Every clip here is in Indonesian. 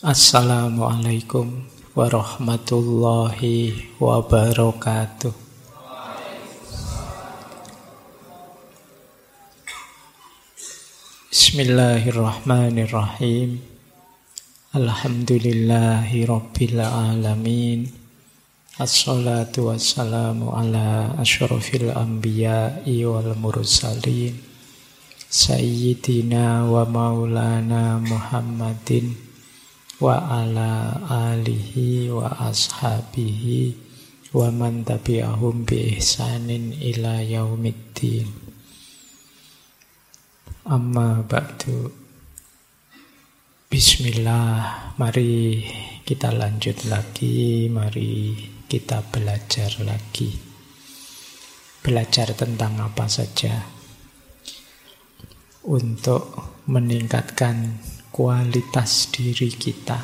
Assalamualaikum warahmatullahi wabarakatuh. Bismillahirrahmanirrahim. Alhamdulillahi rabbil alamin. Assalatu wassalamu ala asyrafil anbiya'i wal mursalin, Sayyidina wa maulana Muhammadin wa ala alihi wa ashabihi wa man tabi'ahum bi ihsanin ila yaumiddin. Amma ba'du. Bismillah, mari kita lanjut lagi, mari kita belajar lagi. Belajar tentang apa saja untuk meningkatkan kualitas diri kita,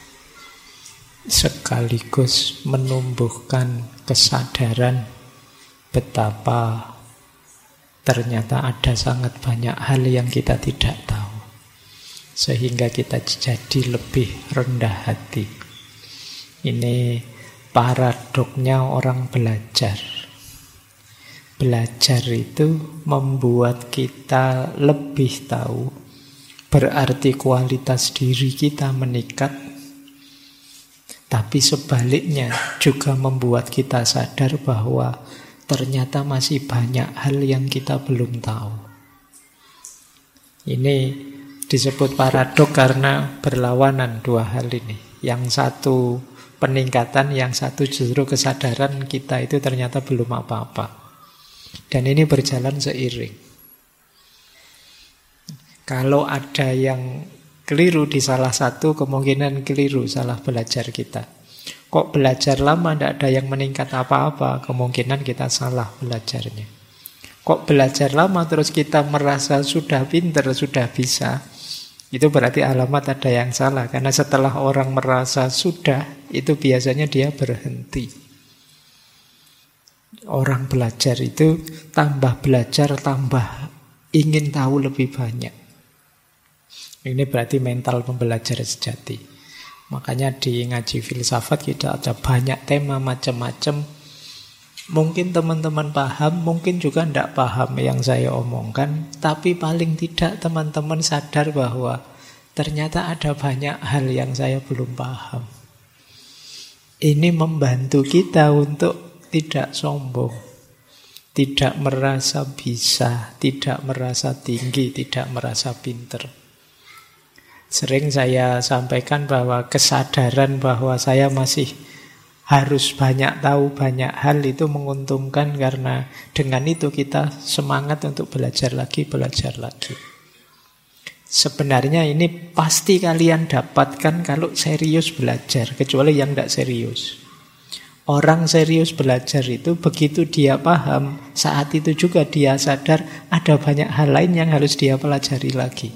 sekaligus menumbuhkan kesadaran betapa ternyata ada sangat banyak hal yang kita tidak tahu, sehingga kita jadi lebih rendah hati. Ini paradoknya orang belajar. Belajar itu membuat kita lebih tahu, berarti kualitas diri kita meningkat. Tapi sebaliknya juga membuat kita sadar bahwa ternyata masih banyak hal yang kita belum tahu. Ini disebut paradok karena berlawanan dua hal ini. Yang satu peningkatan, yang satu justru kesadaran kita itu ternyata belum apa-apa. Dan ini berjalan seiring. Kalau ada yang keliru di salah satu, kemungkinan keliru salah belajar kita. Kok belajar lama tidak ada yang meningkat apa-apa, kemungkinan kita salah belajarnya. Kok belajar lama terus kita merasa sudah pinter, sudah bisa, itu berarti alamat ada yang salah. Karena setelah orang merasa sudah, itu biasanya dia berhenti. Orang belajar itu tambah belajar, tambah ingin tahu lebih banyak. Ini berarti mental pembelajar sejati. Makanya di ngaji filsafat kita ada banyak tema macam-macam. Mungkin teman-teman paham, mungkin juga tidak paham yang saya omongkan. Tapi paling tidak teman-teman sadar bahwa ternyata ada banyak hal yang saya belum paham. Ini membantu kita untuk tidak sombong, tidak merasa bisa, tidak merasa tinggi, tidak merasa pinter. Sering saya sampaikan bahwa kesadaran bahwa saya masih harus banyak tahu banyak hal itu menguntungkan, karena dengan itu kita semangat untuk belajar lagi, belajar lagi. Sebenarnya ini pasti kalian dapatkan kalau serius belajar, kecuali yang tidak serius. Orang serius belajar itu begitu dia paham, saat itu juga dia sadar ada banyak hal lain yang harus dia pelajari lagi.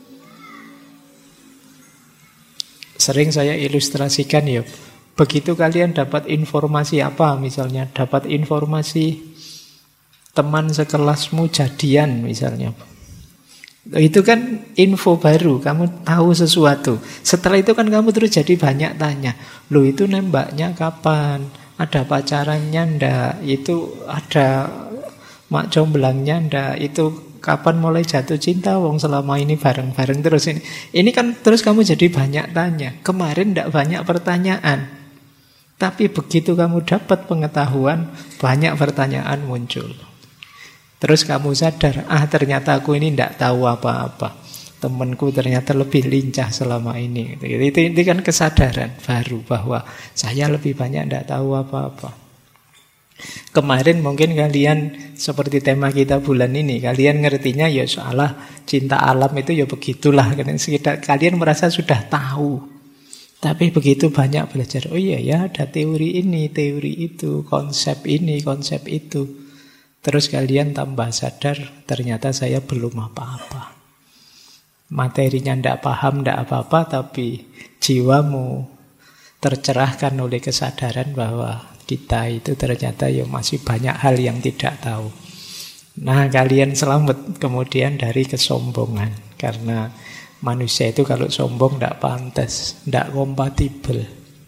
Sering saya ilustrasikan ya, begitu kalian dapat informasi apa, misalnya dapat informasi teman sekelasmu jadian misalnya, itu kan info baru, kamu tahu sesuatu. Setelah itu kan kamu terus jadi banyak tanya, loh itu nembaknya kapan, ada pacarannya ndak, itu ada mak comblangnya ndak, itu kapan mulai jatuh cinta, wong selama ini bareng-bareng terus ini. Ini kan terus kamu jadi banyak tanya. Kemarin ndak banyak pertanyaan. Tapi begitu kamu dapat pengetahuan, banyak pertanyaan muncul. Terus kamu sadar, ternyata aku ini ndak tahu apa-apa. Temanku ternyata lebih lincah selama ini. Itu kan kesadaran baru bahwa saya lebih banyak ndak tahu apa-apa. Kemarin mungkin kalian seperti tema kita bulan ini, kalian ngertinya ya soal cinta alam itu ya begitulah. Kalian merasa sudah tahu. Tapi begitu banyak belajar, oh iya ya ada teori ini, teori itu, konsep ini, konsep itu. Terus kalian tambah sadar, ternyata saya belum apa-apa. Materinya ndak paham, ndak apa-apa, tapi jiwamu tercerahkan oleh kesadaran bahwa kita itu ternyata ya masih banyak hal yang tidak tahu. Nah, kalian selamat kemudian dari kesombongan. Karena Manusia itu kalau sombong tidak pantas, tidak kompatibel.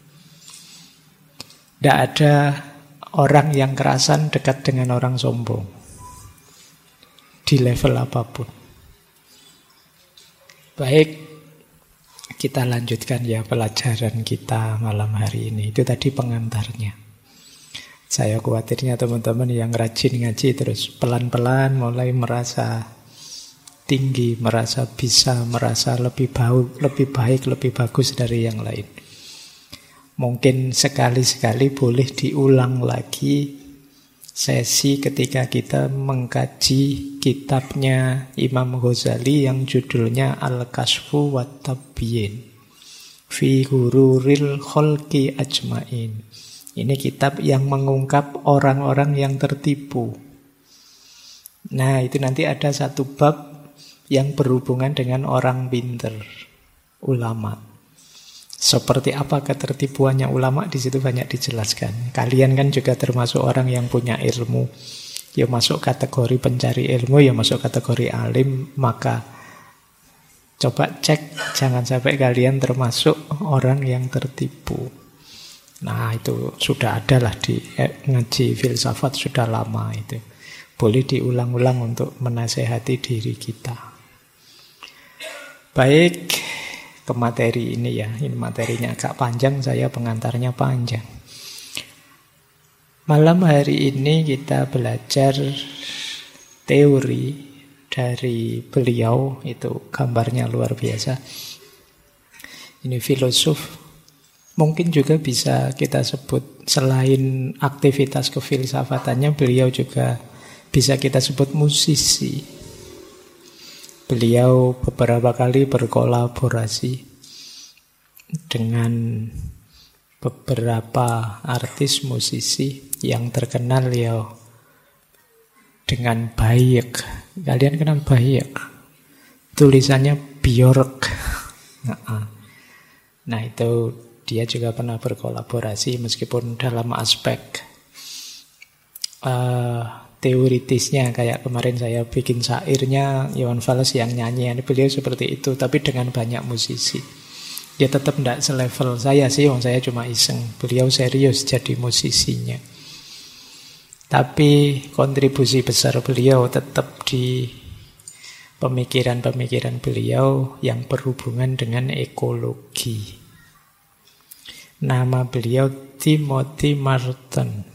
Tidak ada orang yang kerasan dekat dengan orang sombong. Di level apapun. Baik, kita lanjutkan ya pelajaran kita malam hari ini. Itu tadi pengantarnya. Saya khawatirnya teman-teman yang rajin ngaji terus pelan-pelan mulai merasa tinggi, merasa bisa, merasa lebih baik, lebih bagus dari yang lain. Mungkin sekali-sekali boleh diulang lagi sesi ketika kita mengkaji kitabnya Imam Ghazali yang judulnya Al-Kashfu wa Tabyin fi Hururil Khalqi Ajmain. Ini kitab yang mengungkap orang-orang yang tertipu. Nah, itu nanti ada satu bab yang berhubungan dengan orang pinter, ulama. Seperti apa ketertipuannya ulama, di situ banyak dijelaskan. Kalian kan juga termasuk orang yang punya ilmu. Ya masuk kategori pencari ilmu, ya masuk kategori alim, maka coba cek, jangan sampai kalian termasuk orang yang tertipu. Nah, itu sudah ada lah di ngaji filsafat sudah lama itu. Boleh diulang-ulang untuk menasehati diri kita. Baik, ke materi ini ya. Ini materinya agak panjang, saya pengantarnya panjang. Malam hari ini kita belajar teori dari beliau. Itu gambarnya luar biasa. Ini filosof. Mungkin juga bisa kita sebut, selain aktivitas kefilsafatannya, beliau juga bisa kita sebut musisi. Beliau beberapa kali berkolaborasi dengan beberapa artis musisi yang terkenal ya dengan Bayek. Kalian kenal Bayek? Tulisannya Björk. Nah, itu dia juga pernah berkolaborasi meskipun dalam aspek teoritisnya, kayak kemarin saya bikin syairnya Iwan Fals yang nyanyi, beliau seperti itu, tapi dengan banyak musisi. Dia tetap tidak selevel saya sih, saya cuma iseng. Beliau serius jadi musisinya. Tapi kontribusi besar beliau tetap di pemikiran-pemikiran beliau yang berhubungan dengan ekologi. Nama beliau Timothy Martin.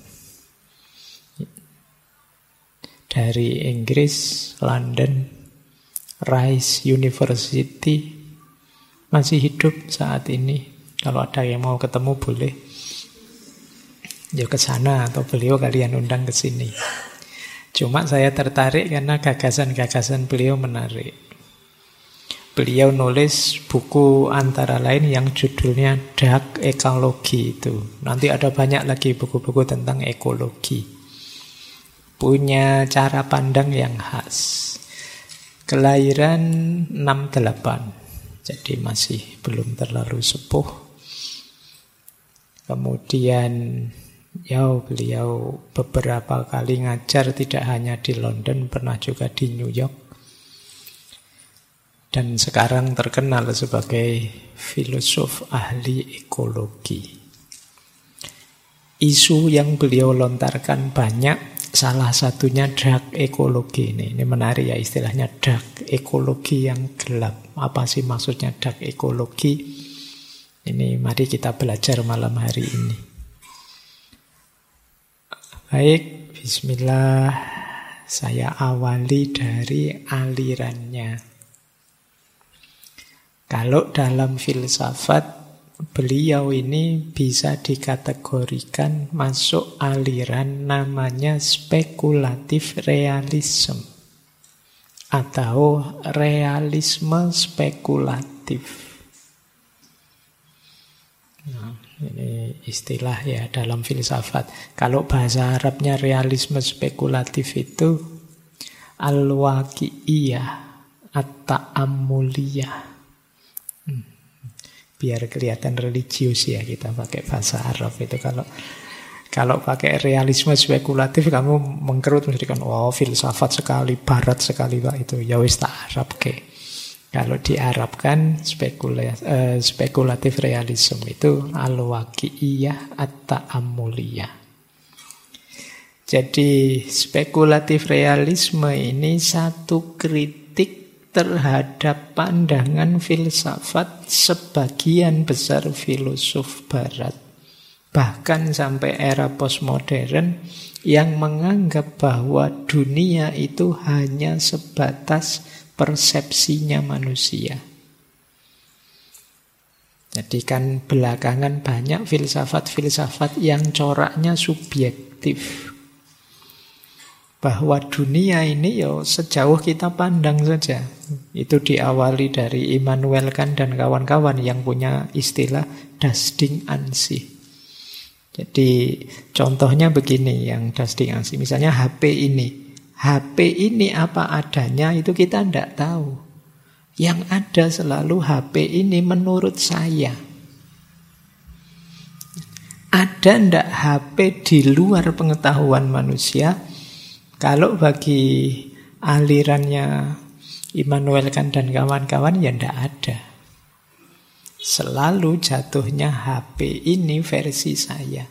Dari Inggris, London, Rice University, masih hidup saat ini. Kalau ada yang mau ketemu boleh, ya ke sana atau beliau kalian undang ke sini. Cuma saya tertarik karena gagasan-gagasan beliau menarik. Beliau nulis buku antara lain yang judulnya Dark Ecology itu. Nanti ada banyak lagi buku-buku tentang ekologi. Punya cara pandang yang khas. Kelahiran 68, jadi masih belum terlalu sepuh. Kemudian beliau beberapa kali ngajar, tidak hanya di London, pernah juga di New York. Dan sekarang terkenal sebagai filosof ahli ekologi. Isu yang beliau lontarkan banyak. Salah satunya dark ekologi ini. Ini menarik ya istilahnya dark ekologi yang gelap. Apa sih maksudnya dark ekologi? Ini mari kita belajar malam hari ini. Baik, bismillah. Saya awali dari alirannya. Kalau dalam filsafat, beliau ini bisa dikategorikan masuk aliran namanya spekulatif realisme atau realisme spekulatif. Nah, ini istilah ya dalam filsafat. Kalau bahasa Arabnya realisme spekulatif itu al-waqi'iyah at-ta'ammuliyah. Biar kelihatan religius ya kita pakai bahasa Arab itu. Kalau pakai realisme spekulatif kamu mengkerut mesti kan filsafat sekali, barat sekali Pak itu. Ya wis tak Arab ke. Kalau diarabkan spekulatif realism itu al-waqi'iyah at-ta'ammuliyah. Jadi spekulatif realisme ini satu kritik terhadap pandangan filsafat sebagian besar filosof barat. Bahkan sampai era postmodern yang menganggap bahwa dunia itu hanya sebatas persepsinya manusia. Jadi kan belakangan banyak filsafat-filsafat yang coraknya subjektif. Bahwa dunia ini sejauh kita pandang saja. Itu diawali dari Immanuel Kant dan kawan-kawan yang punya istilah das Ding an sich. Jadi contohnya begini yang das Ding an sich. Misalnya HP ini. HP ini apa adanya itu kita tidak tahu. Yang ada selalu HP ini menurut saya. Ada ndak HP di luar pengetahuan manusia? Kalau bagi alirannya Immanuel Kant dan kawan-kawan ya ndak ada. Selalu jatuhnya HP ini versi saya.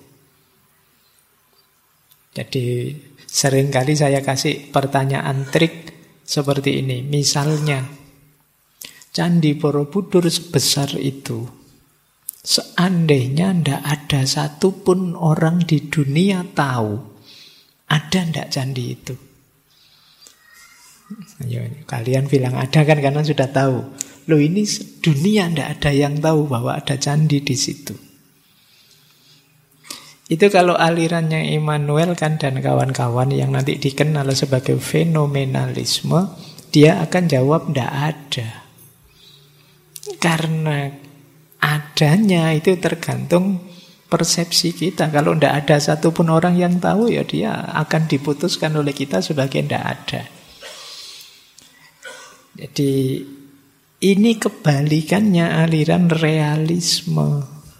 Jadi seringkali saya kasih pertanyaan trik seperti ini. Misalnya, Candi Borobudur sebesar itu, seandainya ndak ada satupun orang di dunia tahu, ada ndak candi itu? Ayo, kalian bilang ada kan karena sudah tahu. Loh ini dunia ndak ada yang tahu bahwa ada candi di situ. Itu kalau alirannya Immanuel Kant dan kawan-kawan yang nanti dikenal sebagai fenomenalisme, dia akan jawab ndak ada. Karena adanya itu tergantung persepsi kita. Kalau ndak ada satupun orang yang tahu, ya dia akan diputuskan oleh kita sebagai ndak ada. Jadi ini kebalikannya aliran realisme.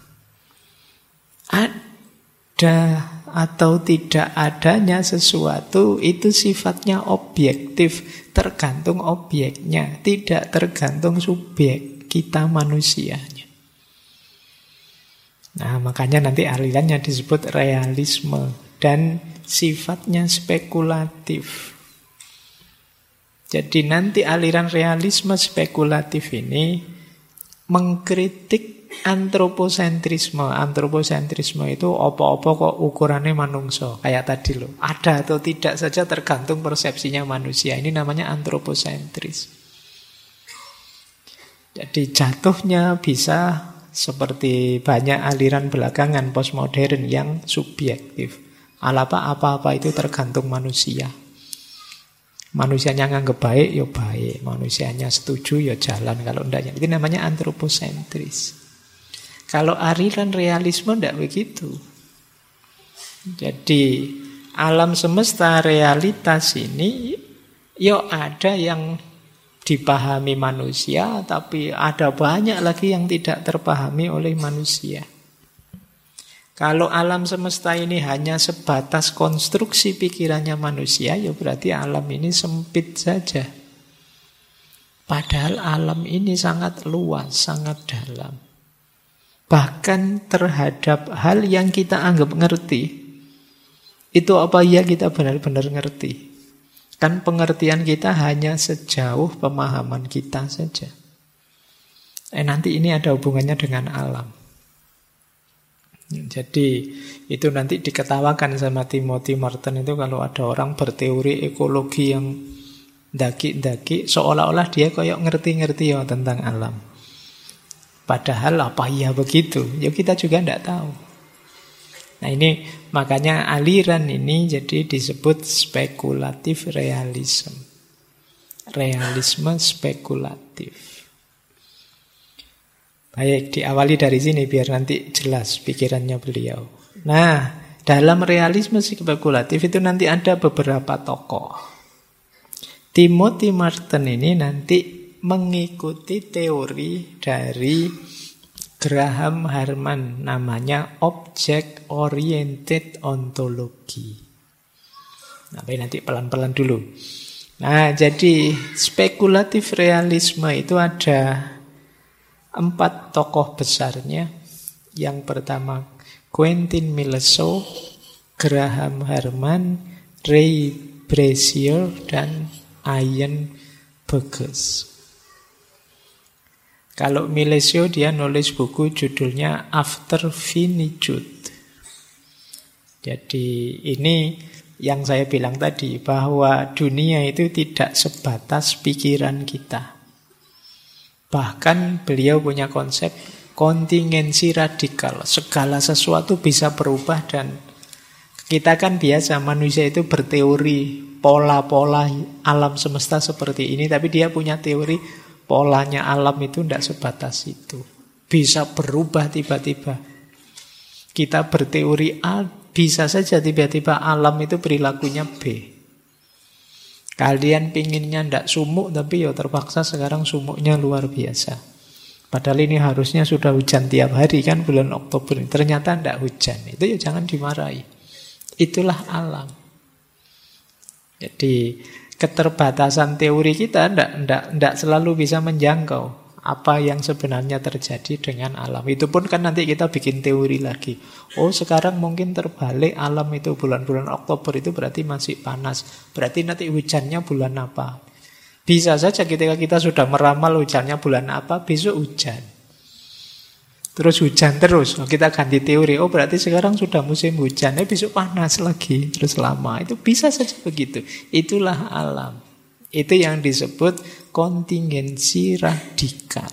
Ada atau tidak adanya sesuatu itu sifatnya objektif, tergantung objeknya, tidak tergantung subjek kita manusianya. Nah, makanya nanti alirannya disebut realisme dan sifatnya spekulatif. Jadi nanti aliran realisme spekulatif ini mengkritik antroposentrisme. Antroposentrisme itu apa-apa kok ukurannya manungso. Kayak tadi loh, ada atau tidak saja tergantung persepsinya manusia. Ini namanya antroposentris. Jadi jatuhnya bisa seperti banyak aliran belakangan postmodern yang subjektif. Apa-apa itu tergantung manusia. Manusianya nganggep baik, ya baik. Manusianya setuju, ya jalan. Kalau enggak, itu namanya antroposentris. Kalau aliran realisme enggak begitu. Jadi alam semesta realitas ini, ya ada yang dipahami manusia, tapi ada banyak lagi yang tidak terpahami oleh manusia. Kalau alam semesta ini hanya sebatas konstruksi pikirannya manusia, ya berarti alam ini sempit saja. Padahal alam ini sangat luas, sangat dalam. Bahkan terhadap hal yang kita anggap ngerti, itu apa ya kita benar-benar ngerti. Kan pengertian kita hanya sejauh pemahaman kita saja. Nanti ini ada hubungannya dengan alam. Jadi itu nanti diketawakan sama Timothy Merton itu kalau ada orang berteori ekologi yang daki-daki seolah-olah dia kayak ngerti-ngerti ya tentang alam. Padahal apa iya begitu? Ya kita juga tidak tahu. Nah ini makanya aliran ini jadi disebut spekulatif realism. Realisme spekulatif. Baik, diawali dari sini biar nanti jelas pikirannya beliau. Nah, dalam realisme spekulatif itu nanti ada beberapa tokoh. Timothy Merton ini nanti mengikuti teori dari Graham Harman, namanya Object Oriented Ontology. Nah, nanti pelan-pelan dulu. Nah, jadi spekulatif realisme itu ada 4 tokoh besarnya. Yang pertama Quentin Millesso, Graham Harman, Ray Brazier, dan Ian Burgess. Kalau Millesso dia nulis buku judulnya After Finitude. Jadi ini yang saya bilang tadi, bahwa dunia itu tidak sebatas pikiran kita. Bahkan beliau punya konsep kontingensi radikal. Segala sesuatu bisa berubah, dan kita kan biasa manusia itu berteori pola-pola alam semesta seperti ini, tapi dia punya teori polanya alam itu tidak sebatas itu. Bisa berubah tiba-tiba. Kita berteori A, bisa saja tiba-tiba alam itu perilakunya B. Kalian pinginnya tidak sumuk, tapi ya terpaksa sekarang sumuknya luar biasa. Padahal ini harusnya sudah hujan tiap hari kan bulan Oktober. Ternyata tidak hujan. Itu ya jangan dimarahi. Itulah alam. Jadi keterbatasan teori kita tidak selalu bisa menjangkau apa yang sebenarnya terjadi dengan alam. Itu pun kan nanti kita bikin teori lagi. Oh, sekarang mungkin terbalik, alam itu bulan-bulan Oktober itu berarti masih panas. Berarti nanti hujannya bulan apa? Bisa saja ketika kita sudah meramal hujannya bulan apa, besok hujan. Terus hujan terus. Oh, kita ganti teori. Oh, berarti sekarang sudah musim hujan. Besok panas lagi. Terus lama. Itu bisa saja begitu. Itulah alam. Itu yang disebut kontingensi radikal.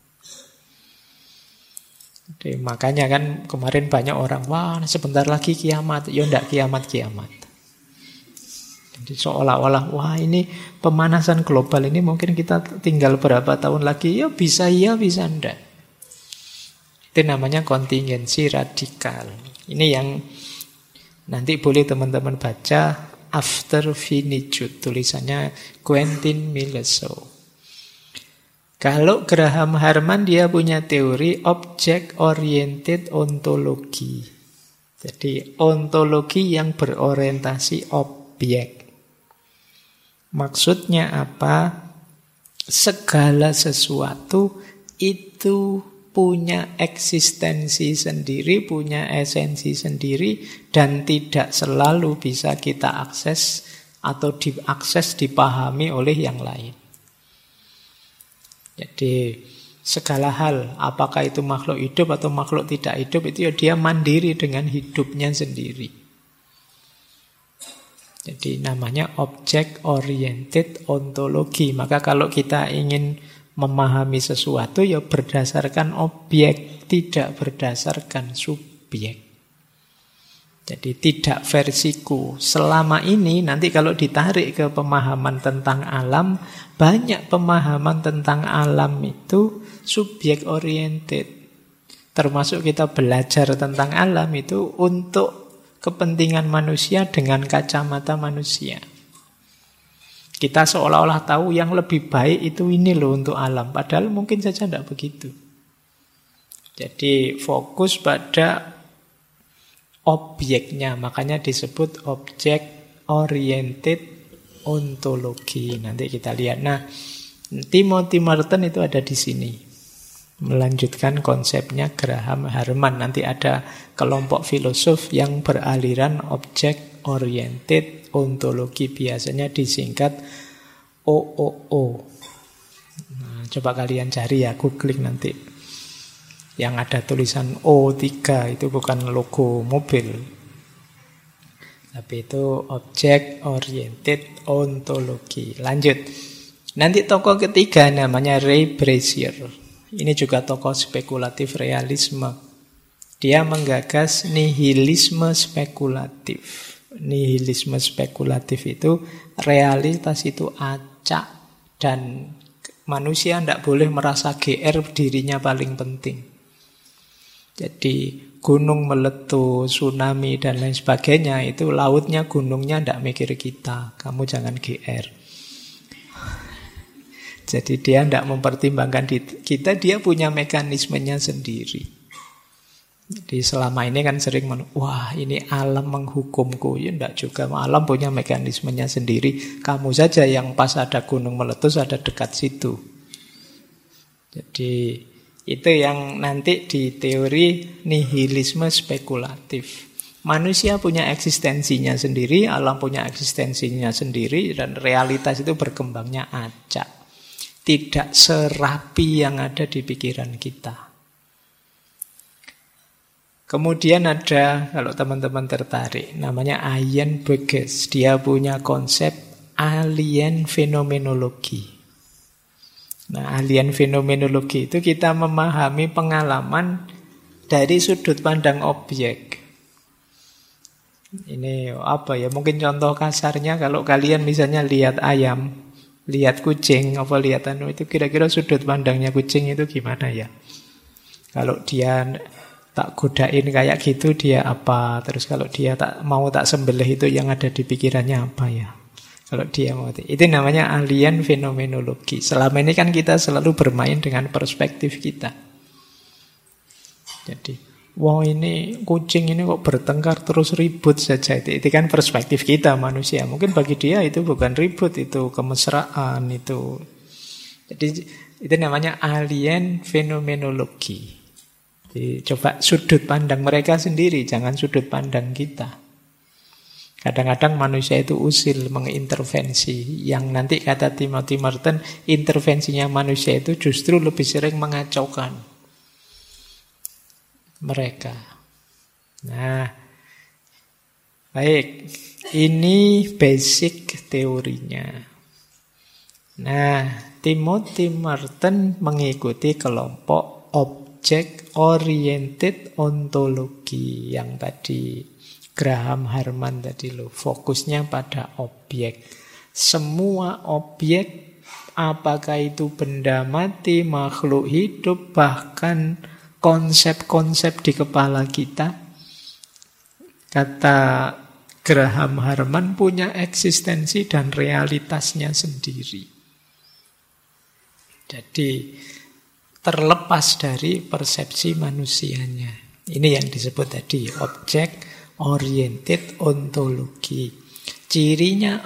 Jadi, makanya kan kemarin banyak orang, wah sebentar lagi kiamat. Ya enggak kiamat-kiamat. Jadi seolah-olah, wah ini pemanasan global ini mungkin kita tinggal berapa tahun lagi. Ya bisa enggak. Itu namanya kontingensi radikal. Ini yang nanti boleh teman-teman baca After Finitude, tulisannya Quentin Millesso. Kalau Graham Harman dia punya teori object oriented ontologi. Jadi ontologi yang berorientasi objek. Maksudnya apa? Segala sesuatu itu punya eksistensi sendiri, punya esensi sendiri, dan tidak selalu bisa kita akses atau diakses, dipahami oleh yang lain. Jadi segala hal, apakah itu makhluk hidup atau makhluk tidak hidup, itu ya dia mandiri dengan hidupnya sendiri. Jadi namanya object oriented ontologi. Maka kalau kita ingin memahami sesuatu ya berdasarkan objek, tidak berdasarkan subjek. Jadi tidak versiku. Selama ini nanti kalau ditarik ke pemahaman tentang alam, banyak pemahaman tentang alam itu subjek oriented. Termasuk kita belajar tentang alam itu untuk kepentingan manusia dengan kacamata manusia. Kita seolah-olah tahu yang lebih baik itu ini loh untuk alam. Padahal mungkin saja tidak begitu. Jadi fokus pada objeknya. Makanya disebut object oriented ontologi. Nanti kita lihat. Nah, Timothy Merton itu ada di sini. Melanjutkan konsepnya Graham Harman. Nanti ada kelompok filosof yang beraliran object oriented ontologi, biasanya disingkat OOO. Nah, coba kalian cari ya, googling nanti. Yang ada tulisan O3 itu bukan logo mobil. Tapi itu object oriented ontologi. Lanjut. Nanti tokoh ketiga namanya Ray Brazier. Ini juga tokoh spekulatif realisme. Dia menggagas nihilisme spekulatif. Nihilisme spekulatif itu realitas itu acak dan manusia tidak boleh merasa GR dirinya paling penting. Jadi gunung meletus, tsunami dan lain sebagainya itu lautnya, gunungnya tidak mikir kita. Kamu jangan GR. Jadi dia tidak mempertimbangkan kita, dia punya mekanismenya sendiri. Jadi selama ini kan sering wah ini alam menghukumku. Ya enggak juga, alam punya mekanismenya sendiri. Kamu saja yang pas ada gunung meletus ada dekat situ. Jadi itu yang nanti di teori nihilisme spekulatif. Manusia punya eksistensinya sendiri, alam punya eksistensinya sendiri, dan realitas itu berkembangnya acak. Tidak serapi yang ada di pikiran kita. Kemudian ada, kalau teman-teman tertarik, namanya Ian Burgess. Dia punya konsep alien fenomenologi. Nah, alien fenomenologi itu kita memahami pengalaman dari sudut pandang objek. Ini apa ya, mungkin contoh kasarnya kalau kalian misalnya lihat ayam, lihat kucing, apa lihat itu kira-kira sudut pandangnya kucing itu gimana ya? Kalau dia tak godain kayak gitu dia apa? Terus kalau dia tak sembelih itu yang ada di pikirannya apa ya? Kalau dia mau itu namanya alien fenomenologi. Selama ini kan kita selalu bermain dengan perspektif kita. Jadi, wah ini kucing ini kok bertengkar terus ribut saja. Itu kan perspektif kita manusia. Mungkin bagi dia itu bukan ribut, itu kemesraan itu. Jadi itu namanya alien fenomenologi. Jadi, coba sudut pandang mereka sendiri, jangan sudut pandang kita. Kadang-kadang manusia itu usil mengintervensi. Yang nanti kata Timothy Merton, intervensinya manusia itu justru lebih sering mengacaukan mereka. Nah, baik. Ini basic teorinya. Nah, Timothy Merton mengikuti kelompok object oriented ontologi yang tadi Graham Harman tadi loh, fokusnya pada objek. Semua objek, apakah itu benda mati, makhluk hidup, bahkan konsep-konsep di kepala kita, kata Graham Harman punya eksistensi dan realitasnya sendiri. Jadi terlepas dari persepsi manusianya. Ini yang disebut tadi objek oriented ontologi. Cirinya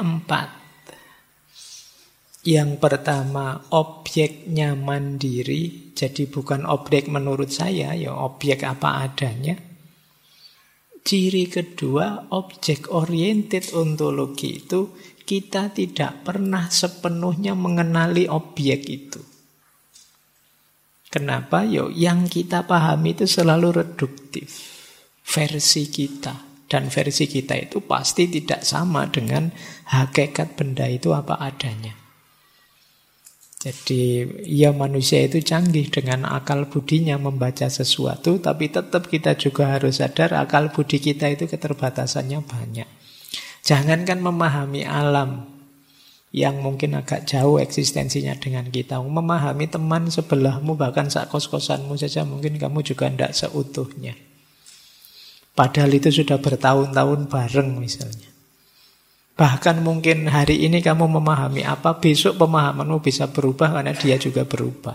4. Yang pertama, objeknya mandiri. Jadi bukan objek menurut saya, ya objek apa adanya. Ciri kedua, objek oriented ontologi itu kita tidak pernah sepenuhnya mengenali objek itu. Kenapa? Yang kita pahami itu selalu reduktif. Versi kita. Dan versi kita itu pasti tidak sama dengan hakikat benda itu apa adanya. Jadi ya manusia itu canggih dengan akal budinya membaca sesuatu, tapi tetap kita juga harus sadar akal budi kita itu keterbatasannya banyak. Jangankan memahami alam yang mungkin agak jauh eksistensinya dengan kita, memahami teman sebelahmu, bahkan sak kos-kosanmu saja mungkin kamu juga tidak seutuhnya. Padahal itu sudah bertahun-tahun bareng misalnya. Bahkan mungkin hari ini kamu memahami apa, besok pemahamanmu bisa berubah karena dia juga berubah.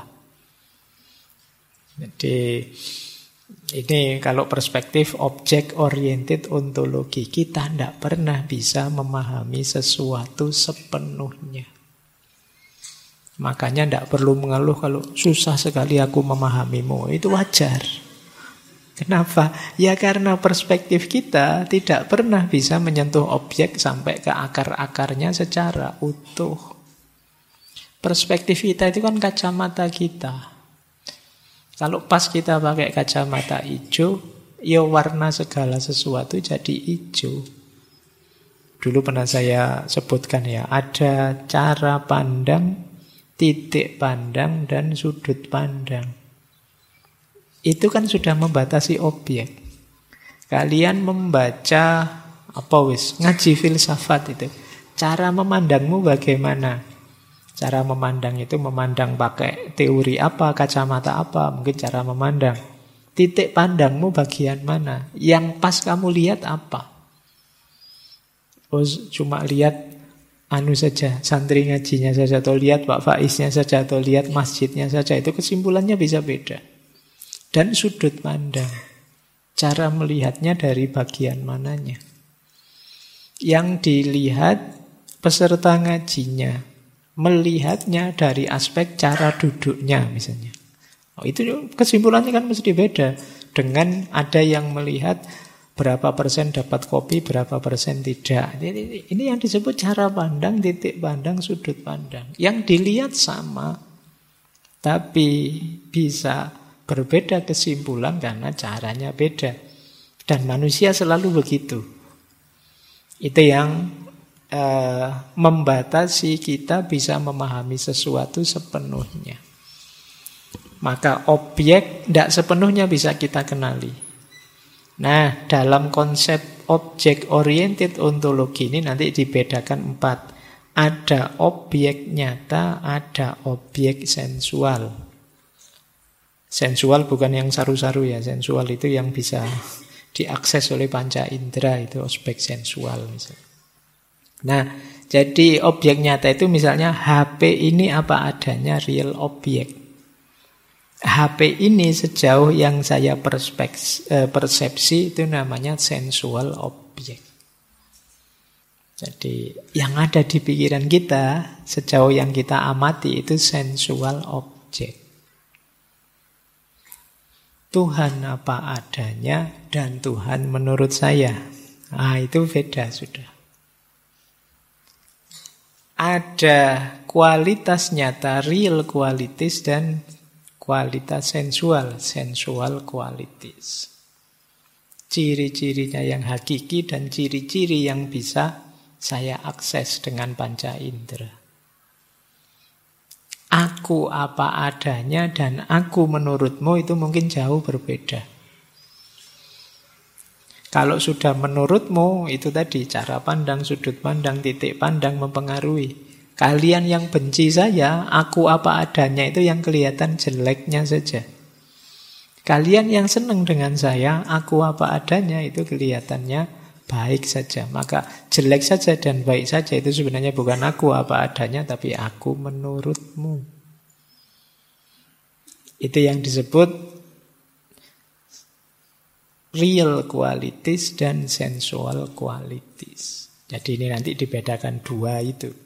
Jadi ini kalau perspektif objek oriented ontologi, kita tidak pernah bisa memahami sesuatu sepenuhnya. Makanya tidak perlu mengeluh kalau susah sekali aku memahamimu, itu wajar. Kenapa? Ya karena perspektif kita tidak pernah bisa menyentuh objek sampai ke akar-akarnya secara utuh. Perspektif kita itu kan kacamata kita. Kalau pas kita pakai kacamata hijau, ya warna segala sesuatu jadi hijau. Dulu pernah saya sebutkan ya, ada cara pandang, titik pandang, dan sudut pandang. Itu kan sudah membatasi objek. Kalian membaca ngaji filsafat itu. Cara memandangmu bagaimana? Cara memandang itu memandang pakai teori apa, kacamata apa, mungkin cara memandang. Titik pandangmu bagian mana? Yang pas kamu lihat apa? Oh, cuma lihat saja, santri ngajinya saja, atau lihat Pak Faiznya saja, atau lihat masjidnya saja. Itu kesimpulannya bisa beda. Dan sudut pandang. Cara melihatnya dari bagian mananya. Yang dilihat peserta ngajinya, melihatnya dari aspek cara duduknya misalnya. Itu kesimpulannya kan mesti beda. Dengan ada yang melihat berapa persen dapat kopi, berapa persen tidak. Ini yang disebut cara pandang, titik pandang, sudut pandang. Yang dilihat sama, tapi bisa berbeda kesimpulan karena caranya beda. Dan manusia selalu begitu. Itu yang membatasi kita bisa memahami sesuatu sepenuhnya. Maka objek tidak sepenuhnya bisa kita kenali. Nah, dalam konsep object oriented ontologi ini nanti dibedakan 4. Ada objek nyata, ada objek sensual. Sensual bukan yang saru-saru ya, sensual itu yang bisa diakses oleh panca indera, itu objek sensual misalnya. Nah, jadi objek nyata itu misalnya HP ini apa adanya, real objek. HP ini sejauh yang saya persepsi itu namanya sensual object. Jadi yang ada di pikiran kita sejauh yang kita amati itu sensual object. Tuhan apa adanya dan Tuhan menurut saya. Nah, itu beda sudah. Ada kualitas nyata, real qualities, dan kualitas sensual, sensual qualities. Ciri-cirinya yang hakiki dan ciri-ciri yang bisa saya akses dengan panca indera. Aku apa adanya dan aku menurutmu itu mungkin jauh berbeda. Kalau sudah menurutmu, itu tadi cara pandang, sudut pandang, titik pandang mempengaruhi. Kalian yang benci saya, aku apa adanya itu yang kelihatan jeleknya saja. Kalian yang senang dengan saya, aku apa adanya itu kelihatannya baik saja. Maka jelek saja dan baik saja itu sebenarnya bukan aku apa adanya, tapi aku menurutmu. Itu yang disebut real qualities dan sensual qualities. Jadi ini nanti dibedakan dua itu.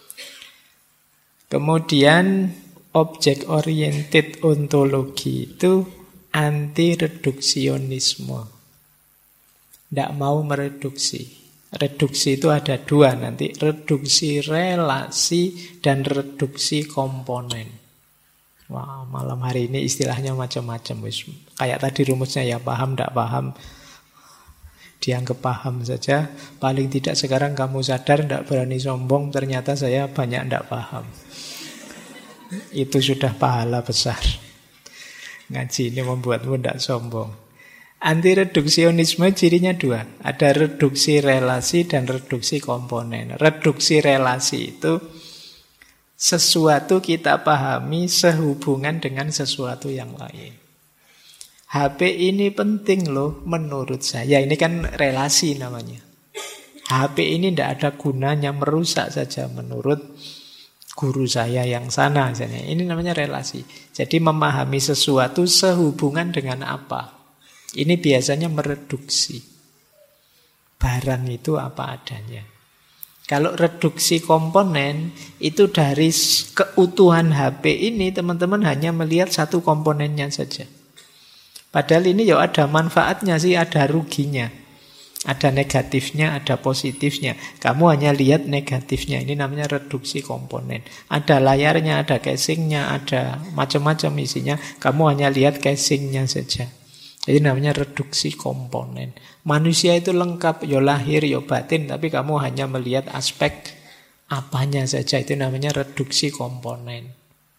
Kemudian object oriented ontologi itu anti reduksionisme. Tidak mau mereduksi. Reduksi itu ada dua nanti. Reduksi relasi dan reduksi komponen. Wah, malam hari ini istilahnya macam-macam. Kayak tadi rumusnya ya, paham, tidak paham. Dianggap paham saja. Paling tidak sekarang kamu sadar, tidak berani sombong. Ternyata saya banyak tidak paham. Itu sudah pahala besar. Ngaji ini membuatmu tidak sombong. Anti-reduksionisme cirinya dua. Ada reduksi relasi dan reduksi komponen. Reduksi relasi itu sesuatu kita pahami sehubungan dengan sesuatu yang lain. HP ini penting loh menurut saya. Ini kan relasi namanya. HP ini tidak ada gunanya, merusak saja menurut guru saya yang sana misalnya. Ini namanya relasi. Jadi memahami sesuatu sehubungan dengan apa. Ini biasanya mereduksi. Barang itu apa adanya. Kalau reduksi komponen itu dari keutuhan HP ini teman-teman hanya melihat satu komponennya saja. Padahal ini ya ada manfaatnya sih, ada ruginya. Ada negatifnya, ada positifnya. Kamu hanya lihat negatifnya. Ini namanya reduksi komponen. Ada layarnya, ada casingnya, ada macam-macam isinya. Kamu hanya lihat casingnya saja. Jadi namanya reduksi komponen. Manusia itu lengkap, ya lahir, ya batin. Tapi kamu hanya melihat aspek apanya saja. Itu namanya reduksi komponen.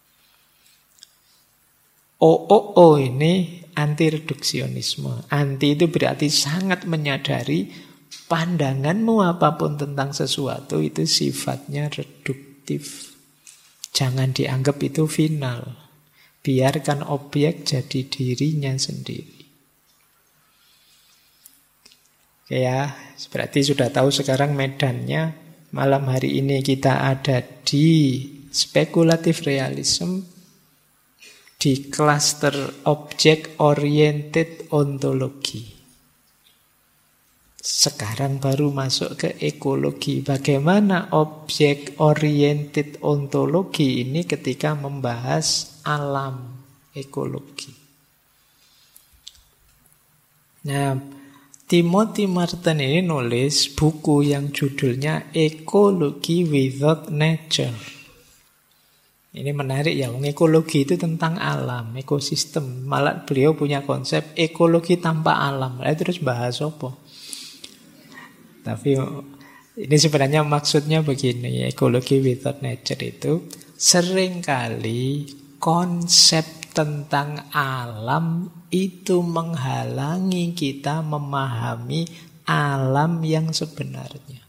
OOO ini anti-reduksionisme. Anti itu berarti sangat menyadari pandanganmu apapun tentang sesuatu itu sifatnya reduktif. Jangan dianggap itu final. Biarkan objek jadi dirinya sendiri. Oke ya, berarti sudah tahu sekarang medannya. Malam hari ini kita ada di speculative realism, di cluster object oriented ontologi. Sekarang baru masuk ke ekologi. Bagaimana objek oriented ontologi ini ketika membahas alam ekologi. Nah, Timothy Martin ini nulis buku yang judulnya Ecology Without Nature. Ini menarik ya, ekologi itu tentang alam, ekosistem. Malah beliau punya konsep ekologi tanpa alam. Terus bahas apa? Tapi ini sebenarnya maksudnya begini, ekologi without nature itu seringkali konsep tentang alam itu menghalangi kita memahami alam yang sebenarnya.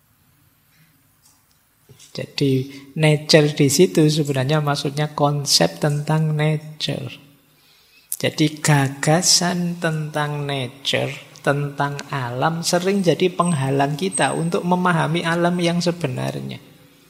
Jadi nature di situ sebenarnya maksudnya konsep tentang nature. Jadi gagasan tentang nature, tentang alam sering jadi penghalang kita untuk memahami alam yang sebenarnya.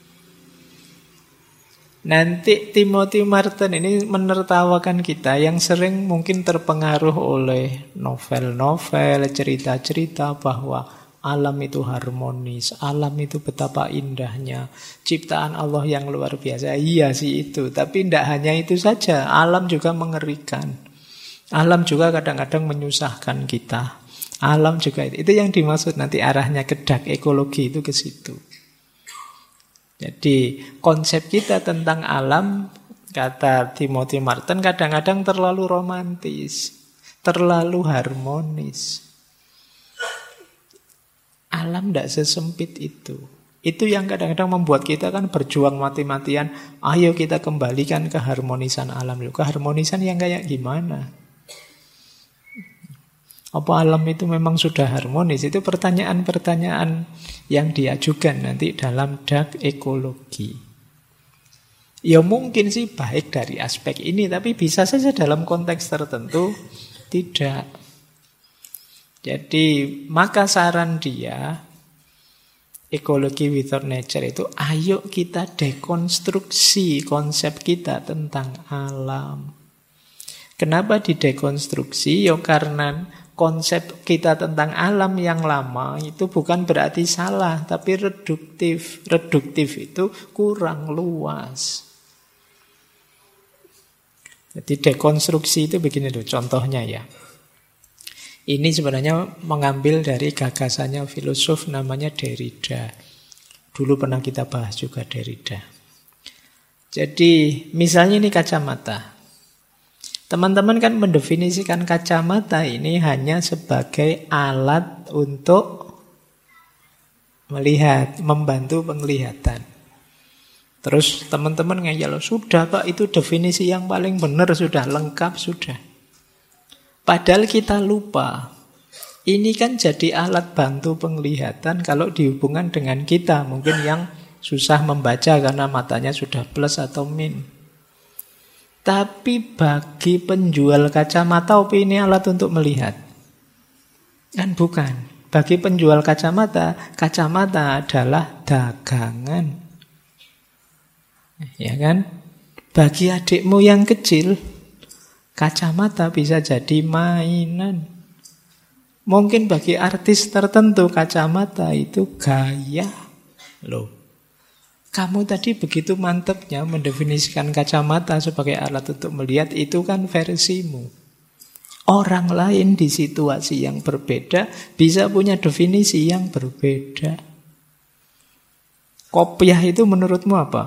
Nanti Timothy Martin ini menertawakan kita yang sering mungkin terpengaruh oleh novel-novel, cerita-cerita bahwa alam itu harmonis, alam itu betapa indahnya, ciptaan Allah yang luar biasa. Iya sih itu, tapi tidak hanya itu saja. Alam juga mengerikan. Alam juga kadang-kadang menyusahkan kita. Alam juga itu yang dimaksud nanti arahnya ke dark ekologi itu ke situ. Jadi konsep kita tentang alam, kata Timothy Martin, kadang-kadang terlalu romantis, terlalu harmonis. Alam tidak sesempit itu. Itu yang kadang-kadang membuat kita kan berjuang mati-matian. Ayo kita kembalikan keharmonisan alam. Keharmonisan yang kayak gimana? Apa alam itu memang sudah harmonis? Itu pertanyaan-pertanyaan yang diajukan nanti dalam dark ekologi. Ya mungkin sih baik dari aspek ini, tapi bisa saja dalam konteks tertentu tidak. Jadi maka saran dia, ekologi without nature itu, ayo kita dekonstruksi konsep kita tentang alam. Kenapa didekonstruksi? Ya karena konsep kita tentang alam yang lama itu bukan berarti salah, tapi reduktif. Reduktif itu kurang luas. Jadi dekonstruksi itu begini loh, contohnya ya. Ini sebenarnya mengambil dari gagasannya filosof namanya Derrida. Dulu pernah kita bahas juga Derrida. Jadi misalnya ini kacamata. Teman-teman kan mendefinisikan kacamata ini hanya sebagai alat untuk melihat, membantu penglihatan. Terus teman-teman ngeyel, sudah Pak, itu definisi yang paling benar, sudah lengkap, sudah. Padahal kita lupa, ini kan jadi alat bantu penglihatan kalau dihubungkan dengan kita. Mungkin yang susah membaca karena matanya sudah plus atau min. Tapi bagi penjual kacamata, ini alat untuk melihat? Kan bukan. Bagi penjual kacamata, kacamata adalah dagangan. Ya kan? Bagi adikmu yang kecil, kacamata bisa jadi mainan. Mungkin bagi artis tertentu kacamata itu gaya. Loh, kamu tadi begitu mantapnya mendefinisikan kacamata sebagai alat untuk melihat, itu kan versimu. Orang lain di situasi yang berbeda bisa punya definisi yang berbeda. Kopiah itu menurutmu apa?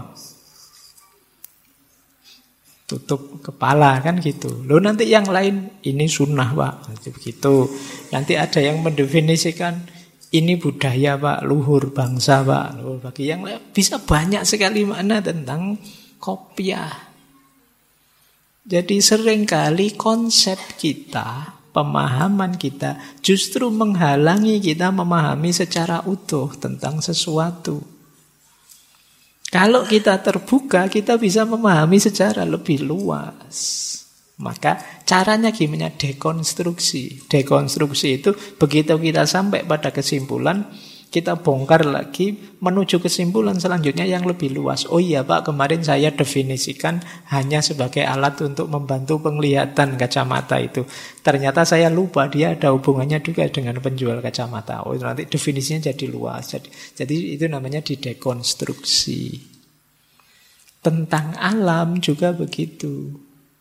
Tutup kepala kan gitu. Loh nanti yang lain ini sunnah Pak, begitu. Nanti ada yang mendefinisikan ini budaya Pak, luhur bangsa Pak. Loh, bagi yang lain bisa banyak sekali makna tentang kopiah. Jadi seringkali konsep kita, pemahaman kita justru menghalangi kita memahami secara utuh tentang sesuatu. Kalau kita terbuka, kita bisa memahami secara lebih luas. Maka caranya gimana? Dekonstruksi. Dekonstruksi itu begitu kita sampai pada kesimpulan, Kita bongkar lagi menuju kesimpulan selanjutnya yang lebih luas. Oh iya Pak, kemarin saya definisikan hanya sebagai alat untuk membantu penglihatan kacamata itu. Ternyata saya lupa dia ada hubungannya juga dengan penjual kacamata. Oh nanti definisinya jadi luas. Jadi itu namanya didekonstruksi. Tentang alam juga begitu.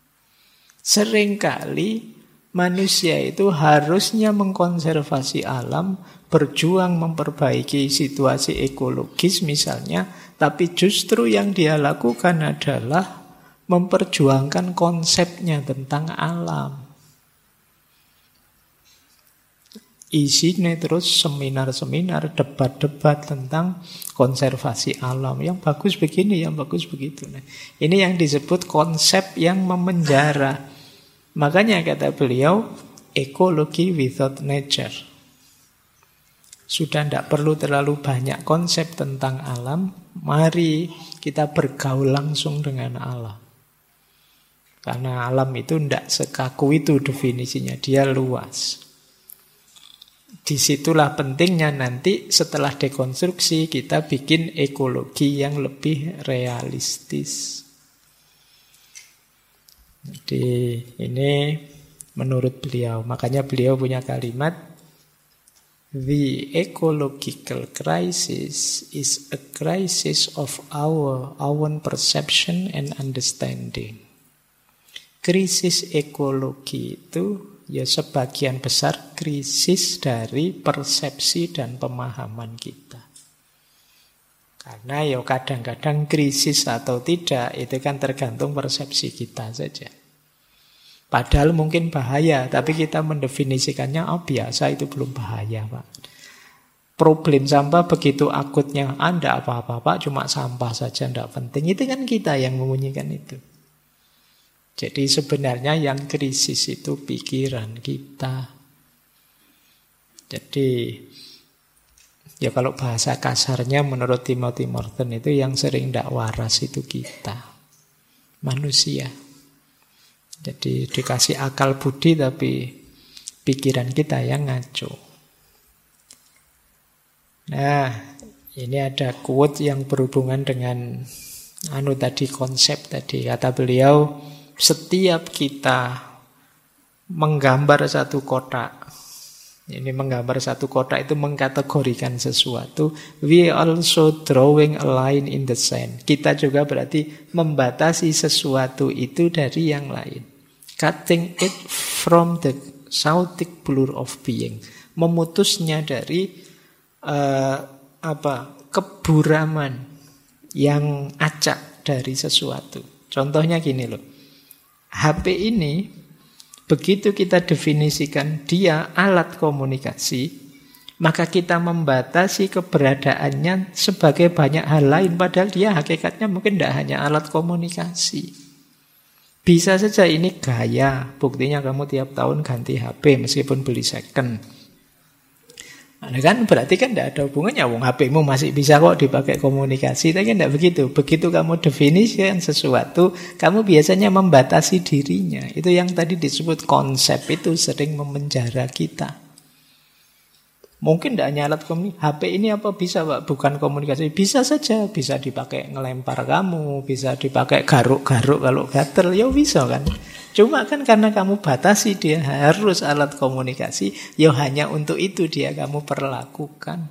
Seringkali manusia itu harusnya mengkonservasi alam, berjuang memperbaiki situasi ekologis misalnya, tapi justru yang dia lakukan adalah memperjuangkan konsepnya tentang alam. Isinya terus seminar-seminar, debat-debat tentang konservasi alam. Yang bagus begini, yang bagus begitu. Nah, ini yang disebut konsep yang memenjara. Makanya kata beliau, ekologi without nature. Sudah tidak perlu terlalu banyak konsep tentang alam. Mari kita bergaul langsung dengan alam. Karena alam itu tidak sekaku itu definisinya. Dia luas. Disitulah pentingnya nanti setelah dekonstruksi kita bikin ekologi yang lebih realistis. Jadi ini menurut beliau. Makanya beliau punya kalimat, the ecological crisis is a crisis of our own perception and understanding. Krisis ekologi itu ya sebagian besar krisis dari persepsi dan pemahaman kita. Karena ya kadang-kadang krisis atau tidak itu kan tergantung persepsi kita saja. Padahal mungkin bahaya, tapi kita mendefinisikannya, oh biasa itu belum bahaya Pak. Problem sampah begitu akutnya, tidak apa-apa Pak, cuma sampah saja, tidak penting. Itu kan kita yang memunyikan itu. Jadi sebenarnya yang krisis itu pikiran kita. Jadi ya kalau bahasa kasarnya menurut Timothy Morton itu yang sering tidak waras itu kita, manusia. Jadi dikasih akal budi tapi pikiran kita yang ngaco. Nah, ini ada quote yang berhubungan dengan tadi konsep tadi. Kata beliau, setiap kita menggambar satu kotak. Ini menggambar satu kotak itu mengkategorikan sesuatu. We also drawing a line in the sand. Kita juga berarti membatasi sesuatu itu dari yang lain. Cutting it from the chaotic blur of being. Memutusnya dari keburaman yang acak dari sesuatu. Contohnya gini loh. HP ini begitu kita definisikan dia alat komunikasi, maka kita membatasi keberadaannya sebagai banyak hal lain. Padahal dia hakikatnya mungkin tidak hanya alat komunikasi. Bisa saja ini gaya. Buktinya kamu tiap tahun ganti HP meskipun beli second. Nah, kan berarti kan tidak ada hubungannya. Wong HP-mu masih bisa kok dipakai komunikasi. Tapi kan tidak begitu. Begitu kamu definisikan sesuatu, kamu biasanya membatasi dirinya. Itu yang tadi disebut konsep itu sering memenjara kita. Mungkin tidak hanya alat komunikasi. HP ini apa bisa Pak? Bukan komunikasi. Bisa saja. Bisa dipakai ngelempar kamu. Bisa dipakai garuk-garuk kalau gatel. Ya bisa kan. Cuma kan karena kamu batasi dia harus alat komunikasi. Ya hanya untuk itu dia kamu perlakukan.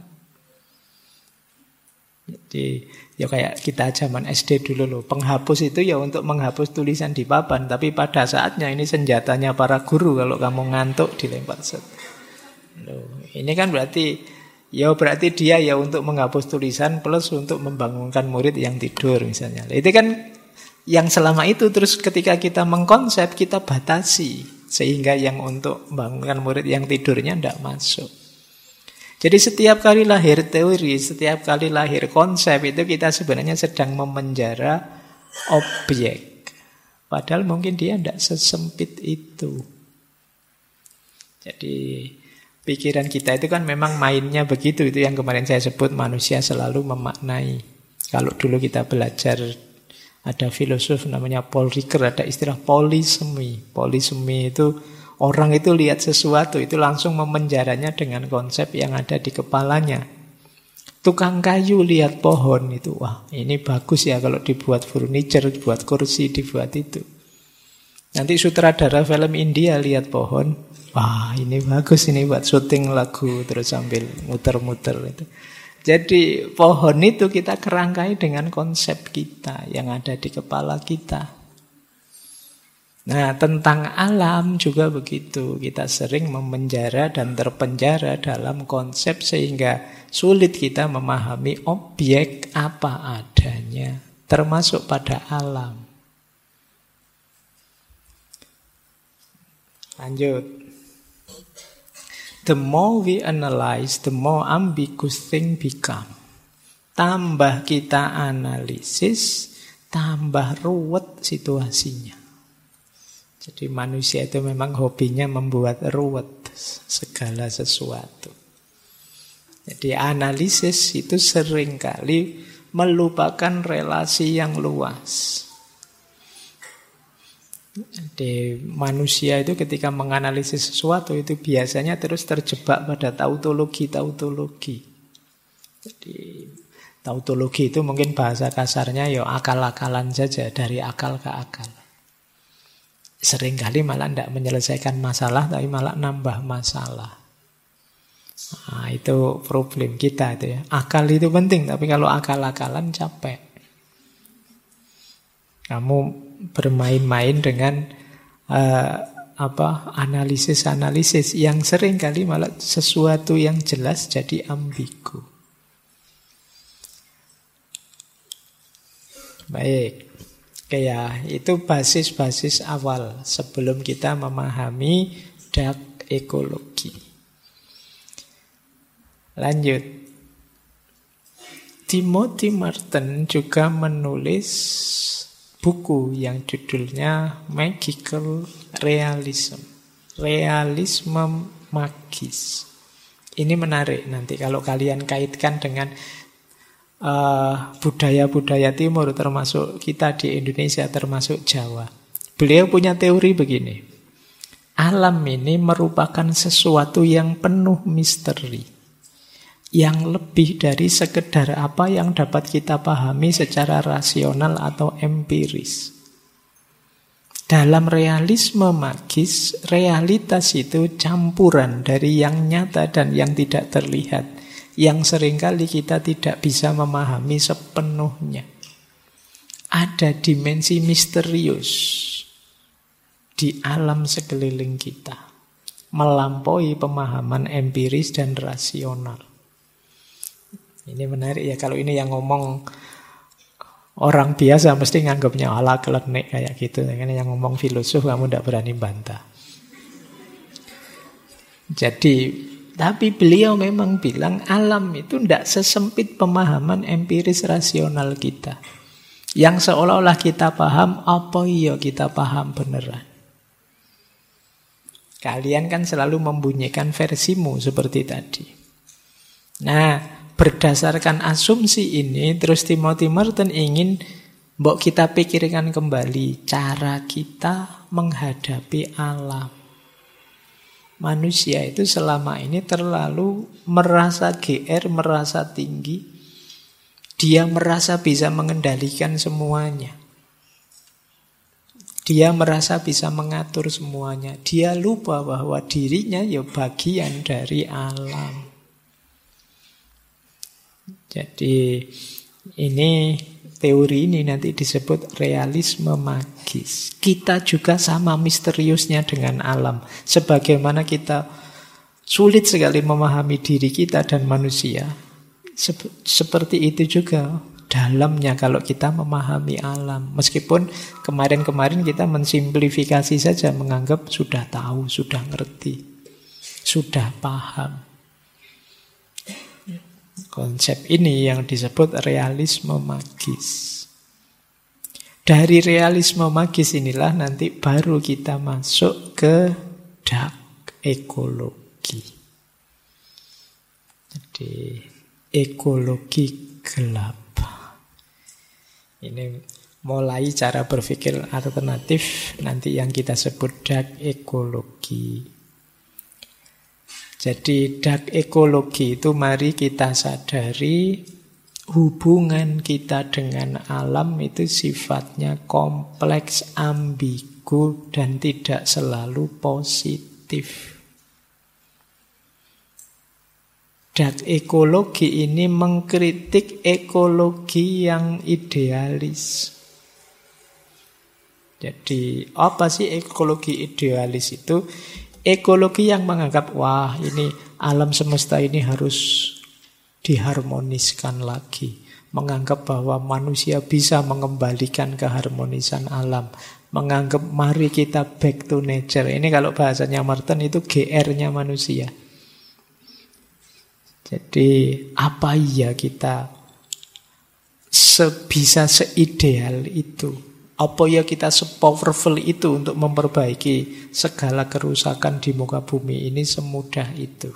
Jadi ya kayak kita zaman SD dulu loh. Penghapus itu ya untuk menghapus tulisan di papan. Tapi pada saatnya ini senjatanya para guru. Kalau kamu ngantuk dilempar set. Loh, ini kan berarti dia ya untuk menghapus tulisan plus untuk membangunkan murid yang tidur misalnya. Itu kan yang selama itu terus ketika kita mengkonsep kita batasi sehingga yang untuk membangunkan murid yang tidurnya tidak masuk. Jadi setiap kali lahir teori, setiap kali lahir konsep itu kita sebenarnya sedang memenjara objek. Padahal mungkin dia tidak sesempit itu. Jadi pikiran kita itu kan memang mainnya begitu. Itu yang kemarin saya sebut manusia selalu memaknai. Kalau dulu kita belajar, ada filosof namanya Paul Ricoeur, ada istilah polisemi. Polisemi itu orang itu lihat sesuatu, itu langsung memenjaranya dengan konsep yang ada di kepalanya. Tukang kayu lihat pohon itu, wah ini bagus ya kalau dibuat furniture, dibuat kursi, dibuat itu. Nanti sutradara film India lihat pohon, wah ini bagus ini buat syuting lagu, terus sambil muter-muter itu. Jadi pohon itu kita kerangkai dengan konsep kita yang ada di kepala kita. Nah, tentang alam juga begitu. Kita sering memenjara dan terpenjara dalam konsep sehingga sulit kita memahami objek apa adanya, termasuk pada alam. Lanjut. The more we analyze, the more ambiguous thing become. Tambah kita analisis, tambah ruwet situasinya. Jadi manusia itu memang hobinya membuat ruwet segala sesuatu. Jadi analisis itu seringkali melupakan relasi yang luas. Jadi manusia itu ketika menganalisis sesuatu itu biasanya terus terjebak pada tautologi. Jadi tautologi itu mungkin bahasa kasarnya ya akal-akalan saja, dari akal ke akal. Seringkali malah tidak menyelesaikan masalah, tapi malah nambah masalah. Nah, itu problem kita itu ya. Akal itu penting, tapi kalau akal-akalan capek. Kamu bermain-main dengan analisis yang seringkali malah sesuatu yang jelas jadi ambigu. Baik. Oke ya, itu basis-basis awal sebelum kita memahami dark ekologi. Lanjut. Timothy Merton juga menulis buku yang judulnya Magical Realism. Realisme magis. Ini menarik nanti kalau kalian kaitkan dengan budaya-budaya timur, termasuk kita di Indonesia, termasuk Jawa. Beliau punya teori begini. Alam ini merupakan sesuatu yang penuh misteri, yang lebih dari sekedar apa yang dapat kita pahami secara rasional atau empiris. Dalam realisme magis, realitas itu campuran dari yang nyata dan yang tidak terlihat, yang seringkali kita tidak bisa memahami sepenuhnya. Ada dimensi misterius di alam sekeliling kita, melampaui pemahaman empiris dan rasional. Ini menarik ya, kalau ini yang ngomong orang biasa mesti nganggapnya ala klenik kayak gitu. Karena yang ngomong filosof kamu tidak berani bantah. Jadi tapi beliau memang bilang alam itu tidak sesempit pemahaman empiris rasional kita. Yang seolah-olah kita paham, apa iya kita paham beneran. Kalian kan selalu membunyikan versimu seperti tadi. Nah, berdasarkan asumsi ini, terus Timothy Merton ingin mbok kita pikirkan kembali cara kita menghadapi alam. Manusia itu selama ini terlalu merasa GR, merasa tinggi. Dia merasa bisa mengendalikan semuanya. Dia merasa bisa mengatur semuanya. Dia lupa bahwa dirinya ya bagian dari alam. Jadi ini teori ini nanti disebut realisme magis. Kita juga sama misteriusnya dengan alam. Sebagaimana kita sulit sekali memahami diri kita dan manusia, seperti itu juga dalamnya kalau kita memahami alam. Meskipun kemarin-kemarin kita mensimplifikasi saja, menganggap sudah tahu, sudah ngerti, sudah paham. Konsep ini yang disebut realisme magis. Dari realisme magis inilah nanti baru kita masuk ke dark ekologi. Jadi ekologi gelap. Ini mulai cara berpikir alternatif nanti yang kita sebut dark ekologi. Jadi dark ekologi itu mari kita sadari hubungan kita dengan alam itu sifatnya kompleks, ambigu, dan tidak selalu positif. Dark ekologi ini mengkritik ekologi yang idealis. Jadi apa sih ekologi idealis itu? Ekologi yang menganggap, wah ini alam semesta ini harus diharmoniskan lagi. Menganggap bahwa manusia bisa mengembalikan keharmonisan alam. Menganggap mari kita back to nature. Ini kalau bahasanya Merton itu GR-nya manusia. Jadi apa iya kita bisa seideal itu? Apa ya kita sepowerful itu untuk memperbaiki segala kerusakan di muka bumi ini semudah itu?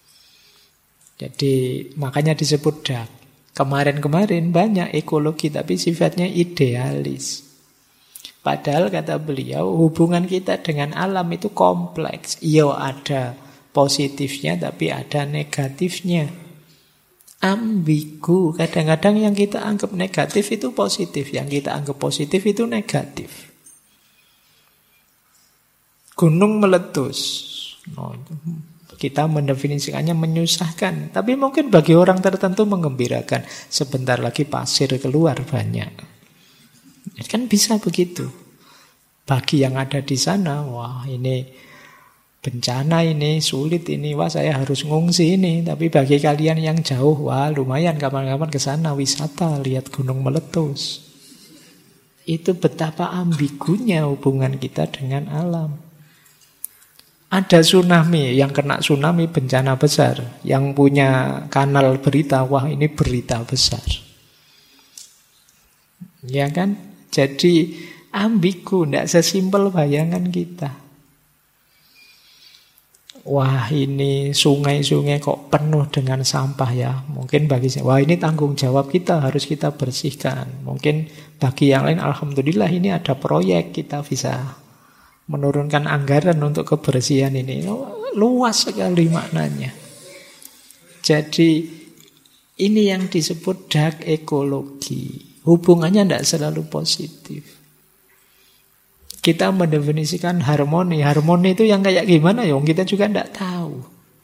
Jadi makanya disebut dark. Kemarin-kemarin banyak ekologi tapi sifatnya idealis. Padahal kata beliau hubungan kita dengan alam itu kompleks. Iya ada positifnya tapi ada negatifnya. Ambigu. Kadang-kadang yang kita anggap negatif itu positif. Yang kita anggap positif itu negatif. Gunung meletus. Kita mendefinisikannya menyusahkan. Tapi mungkin bagi orang tertentu menggembirakan. Sebentar lagi pasir keluar banyak. Kan bisa begitu. Bagi yang ada di sana, wah ini bencana ini, sulit ini, wah saya harus ngungsi ini. Tapi bagi kalian yang jauh, wah lumayan kapan-kapan ke sana wisata, lihat gunung meletus. Itu betapa ambigunya hubungan kita dengan alam. Ada tsunami, yang kena tsunami bencana besar. Yang punya kanal berita, wah ini berita besar. Ya kan? Jadi ambigu, tidak sesimpel bayangan kita. Wah ini sungai-sungai kok penuh dengan sampah ya. Mungkin bagi saya, wah ini tanggung jawab kita, harus kita bersihkan. Mungkin bagi yang lain, alhamdulillah ini ada proyek, kita bisa menurunkan anggaran untuk kebersihan ini. Luas sekali maknanya. Jadi ini yang disebut dark ekologi. Hubungannya tidak selalu positif. Kita mendefinisikan harmoni. Harmoni itu yang kayak gimana ya? Kita juga tidak tahu.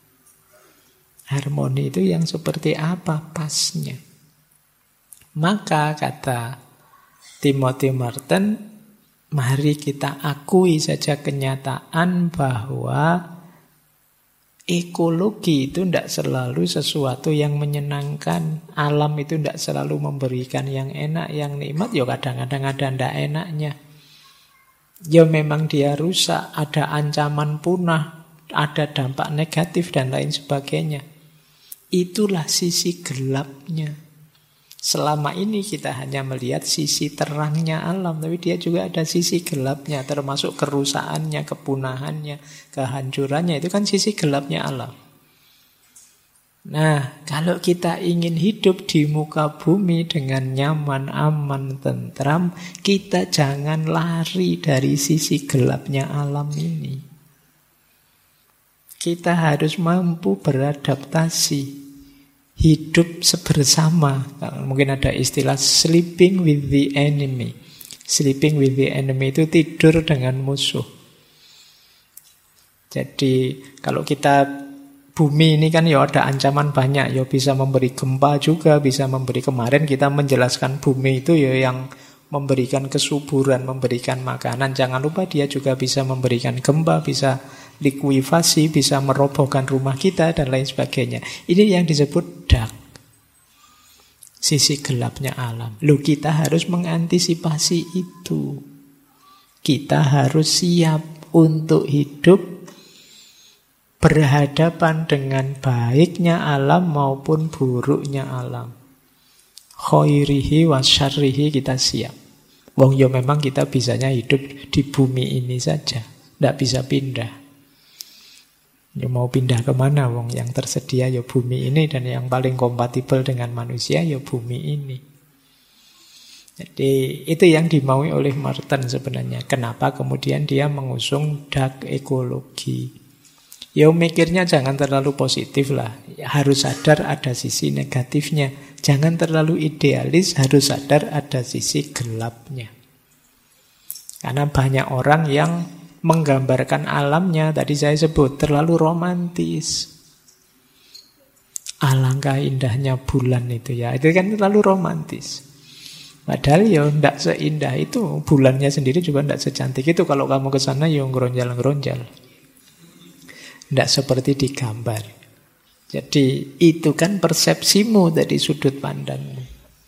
Harmoni itu yang seperti apa pasnya. Maka kata Timothy Merton, mari kita akui saja kenyataan bahwa ekologi itu tidak selalu sesuatu yang menyenangkan. Alam itu tidak selalu memberikan yang enak, yang nikmat. Ya kadang-kadang ada tidak enaknya. Ya memang dia rusak, ada ancaman punah, ada dampak negatif dan lain sebagainya. Itulah sisi gelapnya. Selama ini kita hanya melihat sisi terangnya alam, tapi dia juga ada sisi gelapnya, termasuk kerusakannya, kepunahannya, kehancurannya. Itu kan sisi gelapnya alam. Nah, kalau kita ingin hidup di muka bumi dengan nyaman, aman, tentram, kita jangan lari dari sisi gelapnya alam ini. Kita harus mampu beradaptasi, hidup sebersama. Mungkin ada istilah sleeping with the enemy. Sleeping with the enemy itu tidur dengan musuh. Jadi kalau kita bumi ini kan ya ada ancaman banyak, ya bisa memberi gempa juga, bisa memberi, kemarin kita menjelaskan bumi itu ya yang memberikan kesuburan, memberikan makanan. Jangan lupa dia juga bisa memberikan gempa, bisa likuifasi, bisa merobohkan rumah kita dan lain sebagainya. Ini yang disebut dark. Sisi gelapnya alam. Loh, kita harus mengantisipasi itu. Kita harus siap untuk hidup berhadapan dengan baiknya alam maupun buruknya alam. Khairihi wa syarrihi kita siap. Wong yo memang kita bisanya hidup di bumi ini saja, tidak bisa pindah. Yo mau pindah kemana wong, yang tersedia yo bumi ini, dan yang paling kompatibel dengan manusia yo bumi ini. Jadi itu yang dimaui oleh Merton sebenarnya. Kenapa kemudian dia mengusung dark ekologi? Ya mikirnya jangan terlalu positif lah. Ya, harus sadar ada sisi negatifnya. Jangan terlalu idealis, harus sadar ada sisi gelapnya. Karena banyak orang yang menggambarkan alamnya, tadi saya sebut, terlalu romantis. Alangkah indahnya bulan itu ya. Itu kan terlalu romantis. Padahal ya tidak seindah itu. Bulannya sendiri juga tidak secantik itu. Kalau kamu ke sana ya ngeronjal-ngeronjal. Tidak seperti di gambar. Jadi itu kan persepsimu dari sudut pandangmu.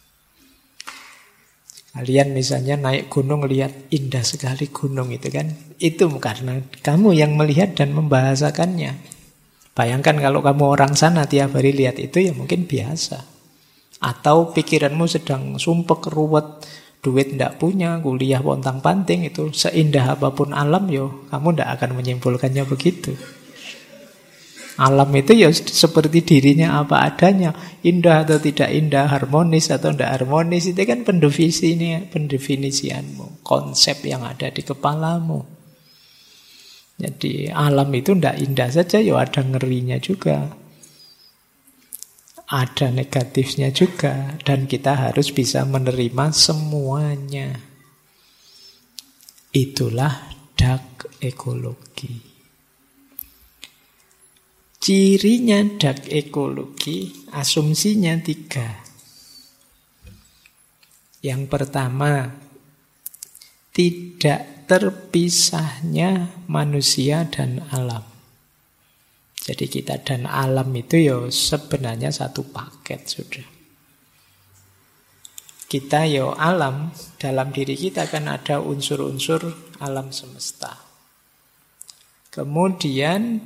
Kalian misalnya naik gunung lihat indah sekali gunung itu kan. Itu karena kamu yang melihat dan membahasakannya. Bayangkan kalau kamu orang sana tiap hari lihat itu ya mungkin biasa. Atau pikiranmu sedang sumpek, ruwet, duit tidak punya, kuliah pontang-panting, itu seindah apapun alam yo, kamu tidak akan menyimpulkannya begitu. Alam itu ya seperti dirinya apa adanya, indah atau tidak indah, harmonis atau tidak harmonis, itu kan pendefinisianmu, konsep yang ada di kepalamu. Jadi alam itu tidak indah saja, ya ada ngerinya juga. Ada negatifnya juga. Dan kita harus bisa menerima semuanya. Itulah dark ekologi. Cirinya dark ekologi, asumsinya 3. Yang pertama, tidak terpisahnya manusia dan alam. Jadi kita dan alam itu ya sebenarnya satu paket sudah. Kita ya alam, dalam diri kita kan ada unsur-unsur alam semesta. Kemudian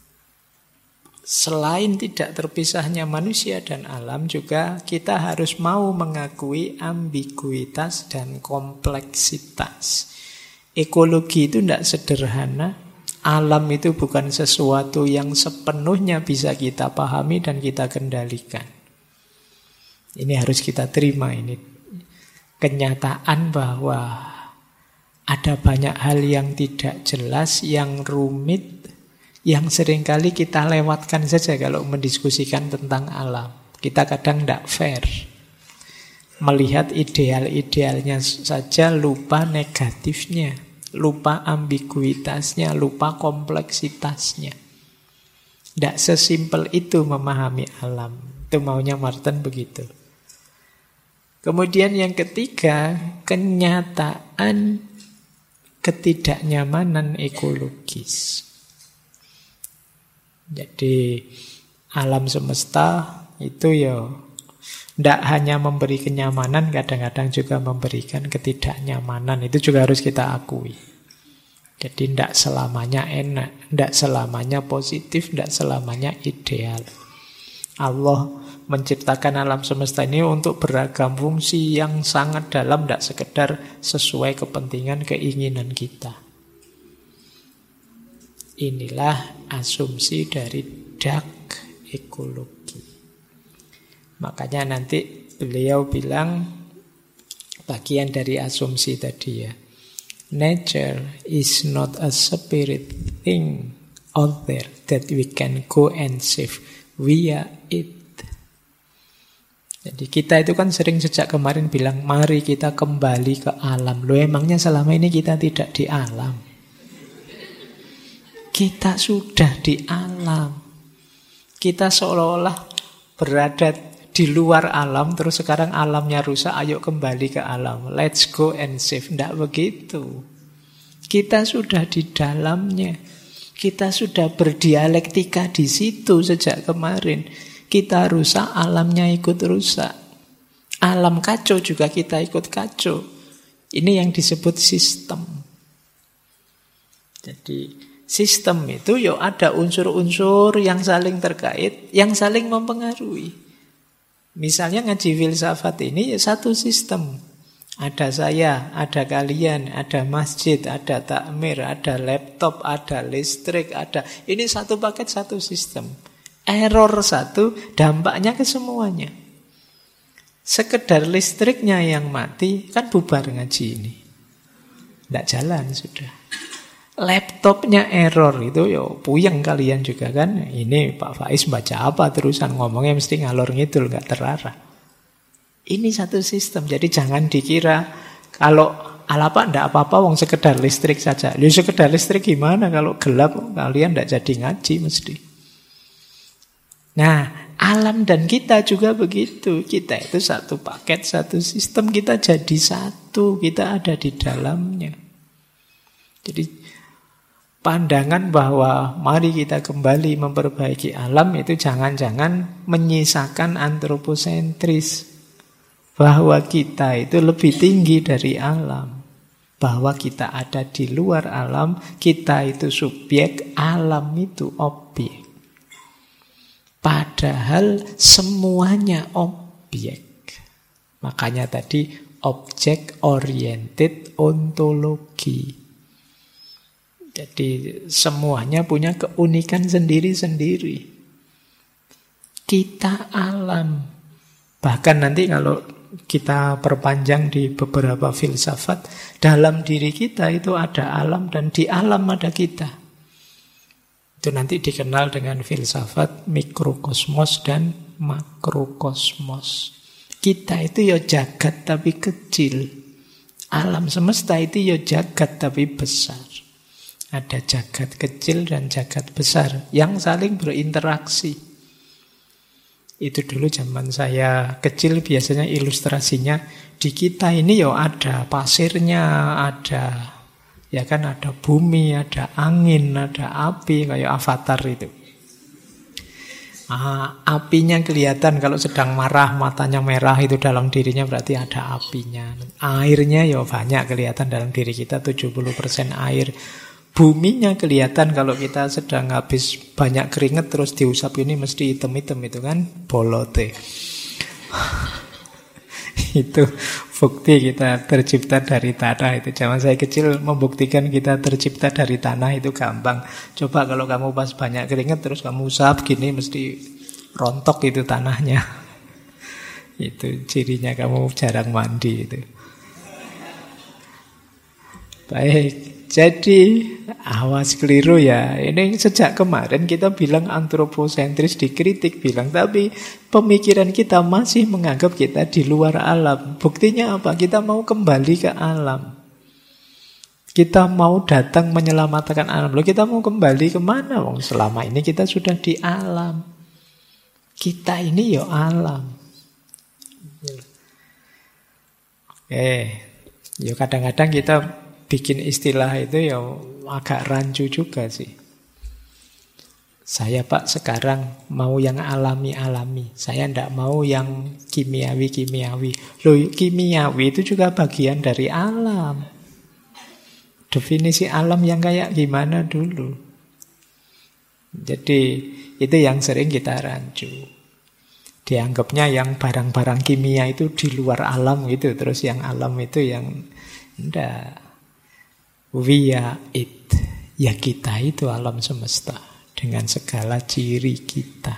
selain tidak terpisahnya manusia dan alam, juga kita harus mau mengakui ambiguitas dan kompleksitas. Ekologi itu tidak sederhana. Alam itu bukan sesuatu yang sepenuhnya bisa kita pahami dan kita kendalikan. Ini harus kita terima, ini kenyataan bahwa ada banyak hal yang tidak jelas, yang rumit, yang seringkali kita lewatkan saja kalau mendiskusikan tentang alam. Kita kadang tidak fair. Melihat ideal-idealnya saja, lupa negatifnya, lupa ambiguitasnya, lupa kompleksitasnya. Tidak sesimpel itu memahami alam. Itu maunya Martin begitu. Kemudian yang ketiga, kenyataan ketidaknyamanan ekologis. Jadi alam semesta itu ya tidak hanya memberi kenyamanan, kadang-kadang juga memberikan ketidaknyamanan. Itu juga harus kita akui. Jadi tidak selamanya enak, tidak selamanya positif, tidak selamanya ideal. Allah menciptakan alam semesta ini untuk beragam fungsi yang sangat dalam, tidak sekedar sesuai kepentingan keinginan kita. Inilah asumsi dari dark ekologi. Makanya nanti beliau bilang bagian dari asumsi tadi ya. Nature is not a separate thing out there that we can go and save. We are it. Jadi kita itu kan sering sejak kemarin bilang, mari kita kembali ke alam. Loh, emangnya selama ini kita tidak di alam? Kita sudah di alam. Kita seolah-olah berada di luar alam, terus sekarang alamnya rusak, ayo kembali ke alam. Let's go and save. Tidak begitu. Kita sudah di dalamnya. Kita sudah berdialektika di situ sejak kemarin. Kita rusak, alamnya ikut rusak. Alam kacau juga kita ikut kacau. Ini yang disebut sistem. Jadi sistem itu ya ada unsur-unsur yang saling terkait, yang saling mempengaruhi. Misalnya ngaji filsafat ini ya satu sistem. Ada saya, ada kalian, ada masjid, ada takmir, ada laptop, ada listrik, ada. Ini satu paket, satu sistem. Error satu, dampaknya ke semuanya. Sekedar listriknya yang mati, kan bubar ngaji ini. Tidak jalan sudah. Laptopnya error itu yo puyeng kalian juga kan. Ini Pak Faiz baca apa terusan ngomongnya mesti ngalor ngidul nggak terarah. Ini satu sistem. Jadi jangan dikira kalau Alapa ndak apa-apa wong sekedar listrik saja. Lu sekedar listrik gimana kalau gelap kalian ndak jadi ngaji mesti. Nah, alam dan kita juga begitu. Kita itu satu paket, satu sistem, kita jadi satu, kita ada di dalamnya. Jadi pandangan bahwa mari kita kembali memperbaiki alam itu jangan-jangan menyisakan antroposentris. Bahwa kita itu lebih tinggi dari alam. Bahwa kita ada di luar alam, kita itu subjek, alam itu objek. Padahal semuanya objek. Makanya tadi object oriented ontologi. Jadi semuanya punya keunikan sendiri-sendiri. Kita alam. Bahkan nanti kalau kita perpanjang di beberapa filsafat, dalam diri kita itu ada alam dan di alam ada kita. Itu nanti dikenal dengan filsafat mikrokosmos dan makrokosmos. Kita itu ya jagat tapi kecil. Alam semesta itu ya jagat tapi besar. Ada jagat kecil dan jagat besar yang saling berinteraksi. Itu dulu zaman saya kecil biasanya ilustrasinya di kita ini ya ada pasirnya, ada ya kan, ada bumi, ada angin, ada api, kayak Avatar itu. Apinya kelihatan kalau sedang marah, matanya merah, itu dalam dirinya berarti ada apinya. Airnya ya banyak kelihatan dalam diri kita, 70% air. Buminya kelihatan kalau kita sedang habis banyak keringat terus diusap ini mesti hitam-hitam itu kan, bolote. Itu bukti kita tercipta dari tanah. Itu zaman saya kecil membuktikan kita tercipta dari tanah itu gampang. Coba kalau kamu pas banyak keringat terus kamu usap gini mesti rontok itu tanahnya. Itu cirinya kamu jarang mandi itu. Baik. Jadi awas keliru ya. Ini sejak kemarin kita bilang antroposentris, dikritik bilang, tapi pemikiran kita masih menganggap kita di luar alam. Buktinya apa? Kita mau kembali ke alam. Kita mau datang menyelamatkan alam. Loh, kita mau kembali kemana? Wong selama ini kita sudah di alam. Kita ini ya alam. Ya kadang-kadang kita bikin istilah itu ya agak rancu juga sih. Saya Pak sekarang mau yang alami-alami. Saya tidak mau yang kimiawi-kimiawi. Loh, kimiawi itu juga bagian dari alam. Definisi alam yang kayak gimana dulu. Jadi itu yang sering kita rancu. Dianggapnya yang barang-barang kimia itu di luar alam gitu. Terus yang alam itu yang enggak. We are it. Ya kita itu alam semesta dengan segala ciri kita.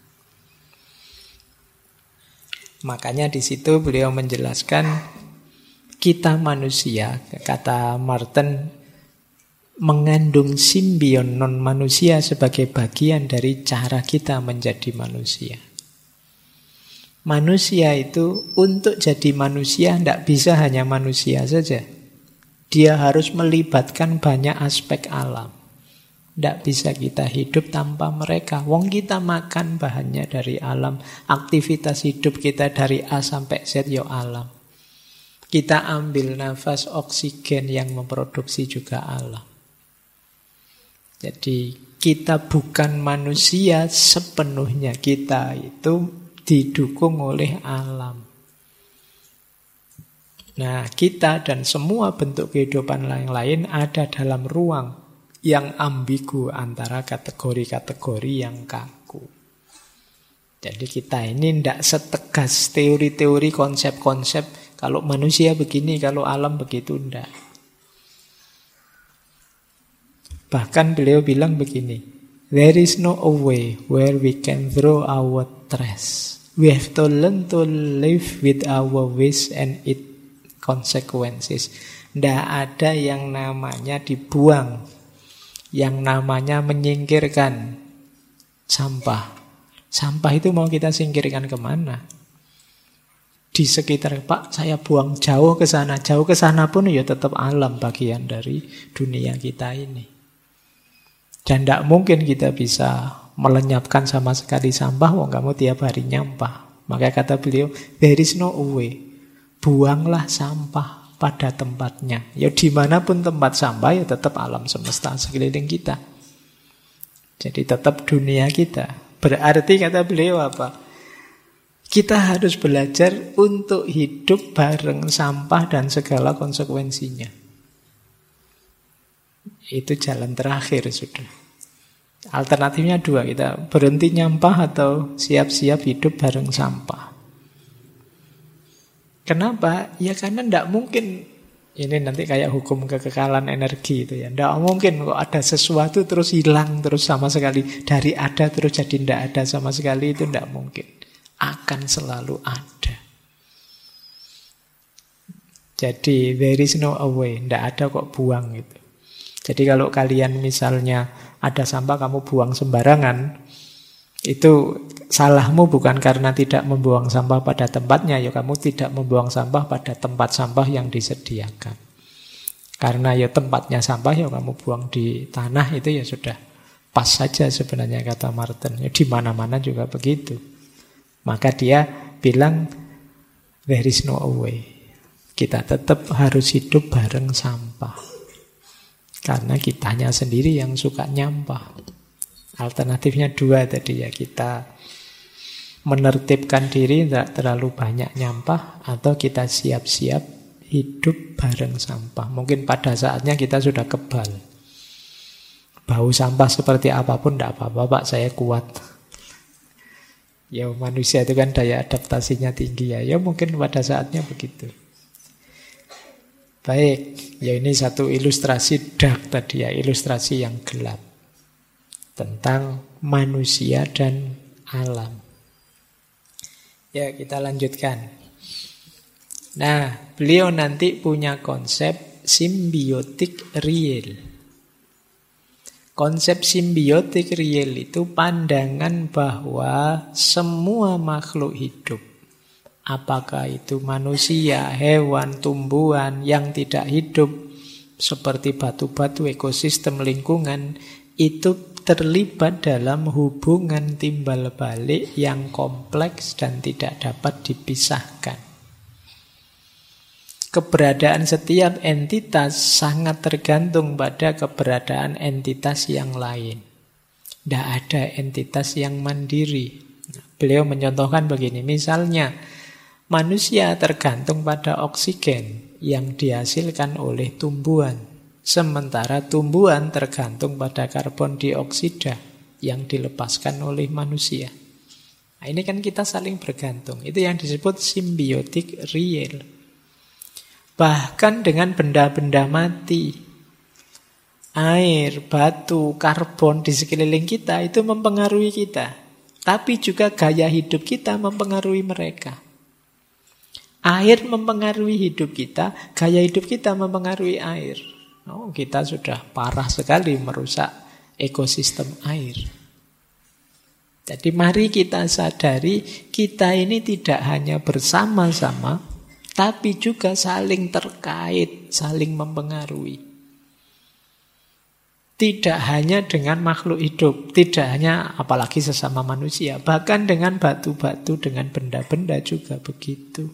Makanya di situ beliau menjelaskan kita manusia, kata Martin, mengandung simbion non manusia sebagai bagian dari cara kita menjadi manusia. Manusia itu untuk jadi manusia tidak bisa hanya manusia saja. Dia harus melibatkan banyak aspek alam. Tidak bisa kita hidup tanpa mereka. Wong kita makan bahannya dari alam. Aktivitas hidup kita dari A sampai Z ya alam. Kita ambil nafas oksigen yang memproduksi juga alam. Jadi kita bukan manusia sepenuhnya. Kita itu didukung oleh alam. Nah, kita dan semua bentuk kehidupan lain-lain ada dalam ruang yang ambigu antara kategori-kategori yang kaku. Jadi kita ini tidak setegas teori-teori, konsep-konsep. Kalau manusia begini, kalau alam begitu, tidak. Bahkan beliau bilang begini, there is no way where we can throw our trash. We have to learn to live with our waste and its consequences. Tidak ada yang namanya dibuang yang namanya menyingkirkan sampah. Sampah itu mau kita singkirkan kemana? Di sekitar, Pak, saya buang jauh ke sana. Jauh ke sana pun ya tetap alam, bagian dari dunia kita ini. Dan tidak mungkin kita bisa melenyapkan sama sekali sampah, wong kamu tiap hari nyampah. Maka kata beliau, there is no way. Buanglah sampah pada tempatnya. Ya dimanapun tempat sampah, ya tetap alam semesta sekeliling kita. Jadi tetap dunia kita. Berarti kata beliau apa? Kita harus belajar untuk hidup bareng sampah dan segala konsekuensinya. Itu jalan terakhir sudah. Alternatifnya dua, kita berhenti nyampah atau siap-siap hidup bareng sampah. Kenapa? Ya karena tidak mungkin, ini nanti kayak hukum kekekalan energi itu ya. Tidak mungkin kok ada sesuatu terus hilang terus sama sekali. Dari ada terus jadi tidak ada sama sekali, itu tidak mungkin. Akan selalu ada. Jadi there is no way, tidak ada kok buang gitu. Jadi kalau kalian misalnya ada sampah kamu buang sembarangan, itu salahmu bukan karena tidak membuang sampah pada tempatnya, ya kamu tidak membuang sampah pada tempat sampah yang disediakan. Karena ya tempatnya sampah ya kamu buang di tanah, itu ya sudah pas saja sebenarnya kata Martin. Ya di mana-mana juga begitu. Maka dia bilang there is no way. Kita tetap harus hidup bareng sampah. Karena kitanya sendiri yang suka nyampah. Alternatifnya dua tadi ya, kita menertibkan diri tidak terlalu banyak nyampah, atau kita siap-siap hidup bareng sampah. Mungkin pada saatnya kita sudah kebal. Bau sampah seperti apapun tidak apa-apa, Pak, saya kuat. Ya manusia itu kan daya adaptasinya tinggi ya. Ya mungkin pada saatnya begitu. Baik, ya ini satu ilustrasi dark tadi ya, ilustrasi yang gelap tentang manusia dan alam. Ya kita lanjutkan. Nah, beliau nanti punya konsep simbiotik real. Konsep simbiotik real itu pandangan bahwa semua makhluk hidup, apakah itu manusia, hewan, tumbuhan yang tidak hidup, seperti batu-batu, ekosistem lingkungan, itu terlibat dalam hubungan timbal balik yang kompleks dan tidak dapat dipisahkan. Keberadaan setiap entitas sangat tergantung pada keberadaan entitas yang lain. Tidak ada entitas yang mandiri. Beliau mencontohkan begini, misalnya manusia tergantung pada oksigen yang dihasilkan oleh tumbuhan, sementara tumbuhan tergantung pada karbon dioksida yang dilepaskan oleh manusia. Nah, ini kan kita saling bergantung. Itu yang disebut simbiotik real. Bahkan dengan benda-benda mati, air, batu, karbon di sekeliling kita itu mempengaruhi kita. Tapi juga gaya hidup kita mempengaruhi mereka. Air mempengaruhi hidup kita, gaya hidup kita mempengaruhi air. Oh, kita sudah parah sekali merusak ekosistem air. Jadi mari kita sadari, kita ini tidak hanya bersama-sama, tapi juga saling terkait, saling mempengaruhi. Tidak hanya dengan makhluk hidup, tidak hanya apalagi sesama manusia, bahkan dengan batu-batu, dengan benda-benda juga begitu.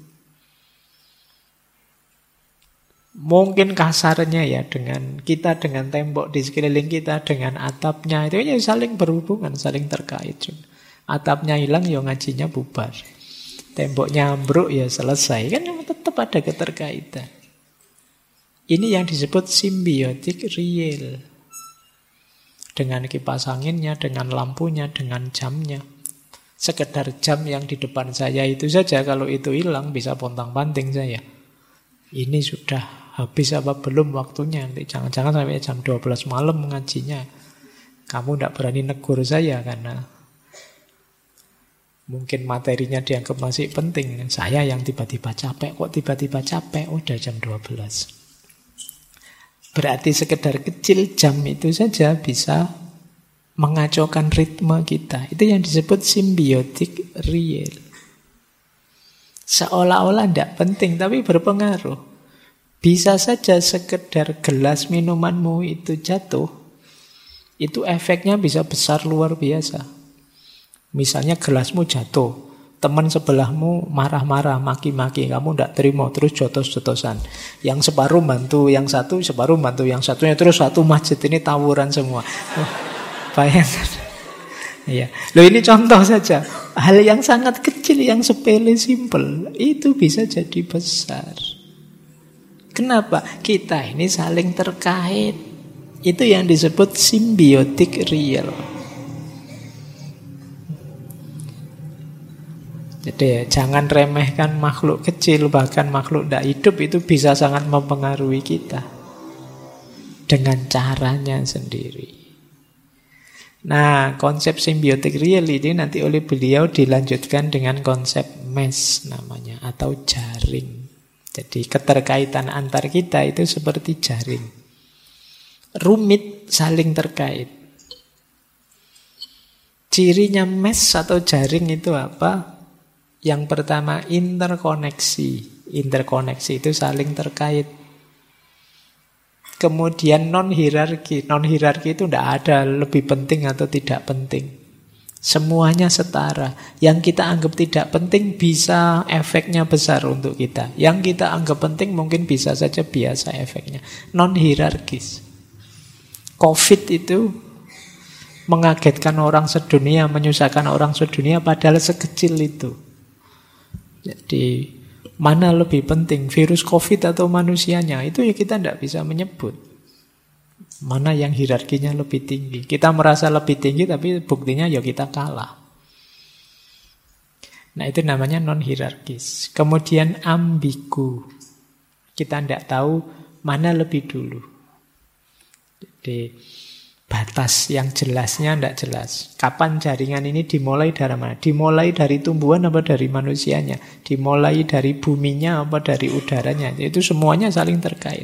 Mungkin kasarnya ya, dengan kita, dengan tembok di sekeliling kita, dengan atapnya, itu ya saling berhubungan, saling terkait. Atapnya hilang, ya ngajinya bubar. Temboknya ambruk, ya selesai. Kan tetap ada keterkaitan. Ini yang disebut simbiotik real. Dengan kipas anginnya, dengan lampunya, dengan jamnya. Sekedar jam yang di depan saya itu saja, kalau itu hilang bisa pontang-panting saya. Ini sudah habis apa belum waktunya? Nanti jangan-jangan sampai jam 12 malam mengajinya. Kamu tidak berani negur saya karena mungkin materinya dianggap masih penting. Saya yang tiba-tiba capek. Kok tiba-tiba capek? Udah jam 12. Berarti sekedar kecil jam itu saja bisa mengacaukan ritme kita. Itu yang disebut symbiotic real. Seolah-olah tidak penting, tapi berpengaruh. Bisa saja sekedar gelas minumanmu itu jatuh, itu efeknya bisa besar luar biasa. Misalnya gelasmu jatuh, teman sebelahmu marah-marah, maki-maki, kamu tidak terima, terus jotos-jotosan. Yang separuh bantu, yang satu separuh bantu, yang satunya terus satu masjid ini tawuran semua. Bayangkan. Iya. Loh, ini contoh saja. Hal yang sangat kecil, yang sepele, simple, itu bisa jadi besar. Kenapa? Kita ini saling terkait. Itu yang disebut symbiotic real. Jadi ya, jangan remehkan makhluk kecil, bahkan makhluk tidak hidup itu bisa sangat mempengaruhi kita dengan caranya sendiri. Nah, konsep symbiotic real ini nanti oleh beliau dilanjutkan dengan konsep mesh namanya, atau jaring. Jadi keterkaitan antar kita itu seperti jaring. Rumit, saling terkait. Cirinya mesh atau jaring itu apa? Yang pertama interkoneksi. Interkoneksi itu saling terkait. Kemudian non-hierarki. Non-hierarki itu tidak ada lebih penting atau tidak penting. Semuanya setara. Yang kita anggap tidak penting bisa efeknya besar untuk kita. Yang kita anggap penting mungkin bisa saja biasa efeknya. Non-hierarkis. COVID itu mengagetkan orang sedunia, menyusahkan orang sedunia, padahal sekecil itu. Jadi mana lebih penting, virus COVID atau manusianya? Itu ya kita tidak bisa menyebut. Mana yang hierarkinya lebih tinggi. Kita merasa lebih tinggi tapi buktinya ya kita kalah. Nah, itu namanya non-hierarkis. Kemudian ambigu. Kita tidak tahu mana lebih dulu. Jadi batas yang jelasnya tidak jelas. Kapan jaringan ini dimulai dari mana? Dimulai dari tumbuhan apa dari manusianya? Dimulai dari buminya apa dari udaranya? Itu semuanya saling terkait.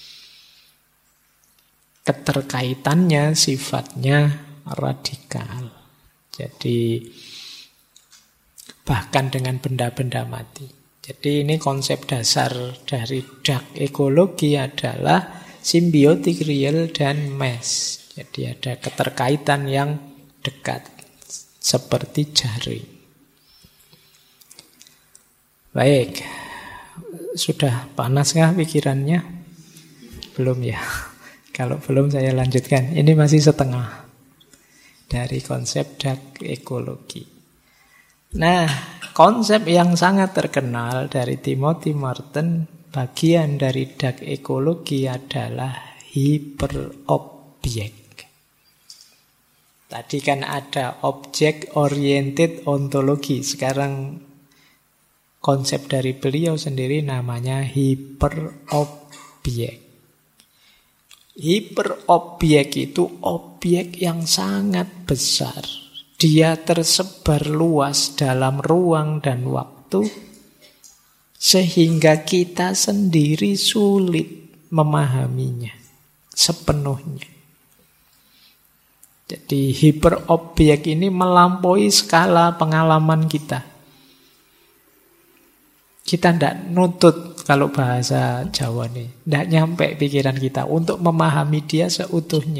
Keterkaitannya sifatnya radikal. Jadi bahkan dengan benda-benda mati. Jadi ini konsep dasar dari dark ekologi adalah symbiotic real dan mesh. Jadi ada keterkaitan yang dekat seperti jaring. Baik. Sudah panaskah pikirannya? Belum ya? Kalau belum saya lanjutkan. Ini masih setengah dari konsep dark ekologi. Nah, konsep yang sangat terkenal dari Timothy Merton, bagian dari dark ekologi adalah hiperobjek. Tadi kan ada object oriented ontologi. Sekarang konsep dari beliau sendiri namanya hiperobjek. Hiperobjek itu objek yang sangat besar. Dia tersebar luas dalam ruang dan waktu, sehingga kita sendiri sulit memahaminya sepenuhnya. Jadi hiperobjek ini melampaui skala pengalaman kita. Kita tidak nutut, kalau bahasa Jawa nih, tidak nyampe pikiran kita untuk memahami dia seutuhnya.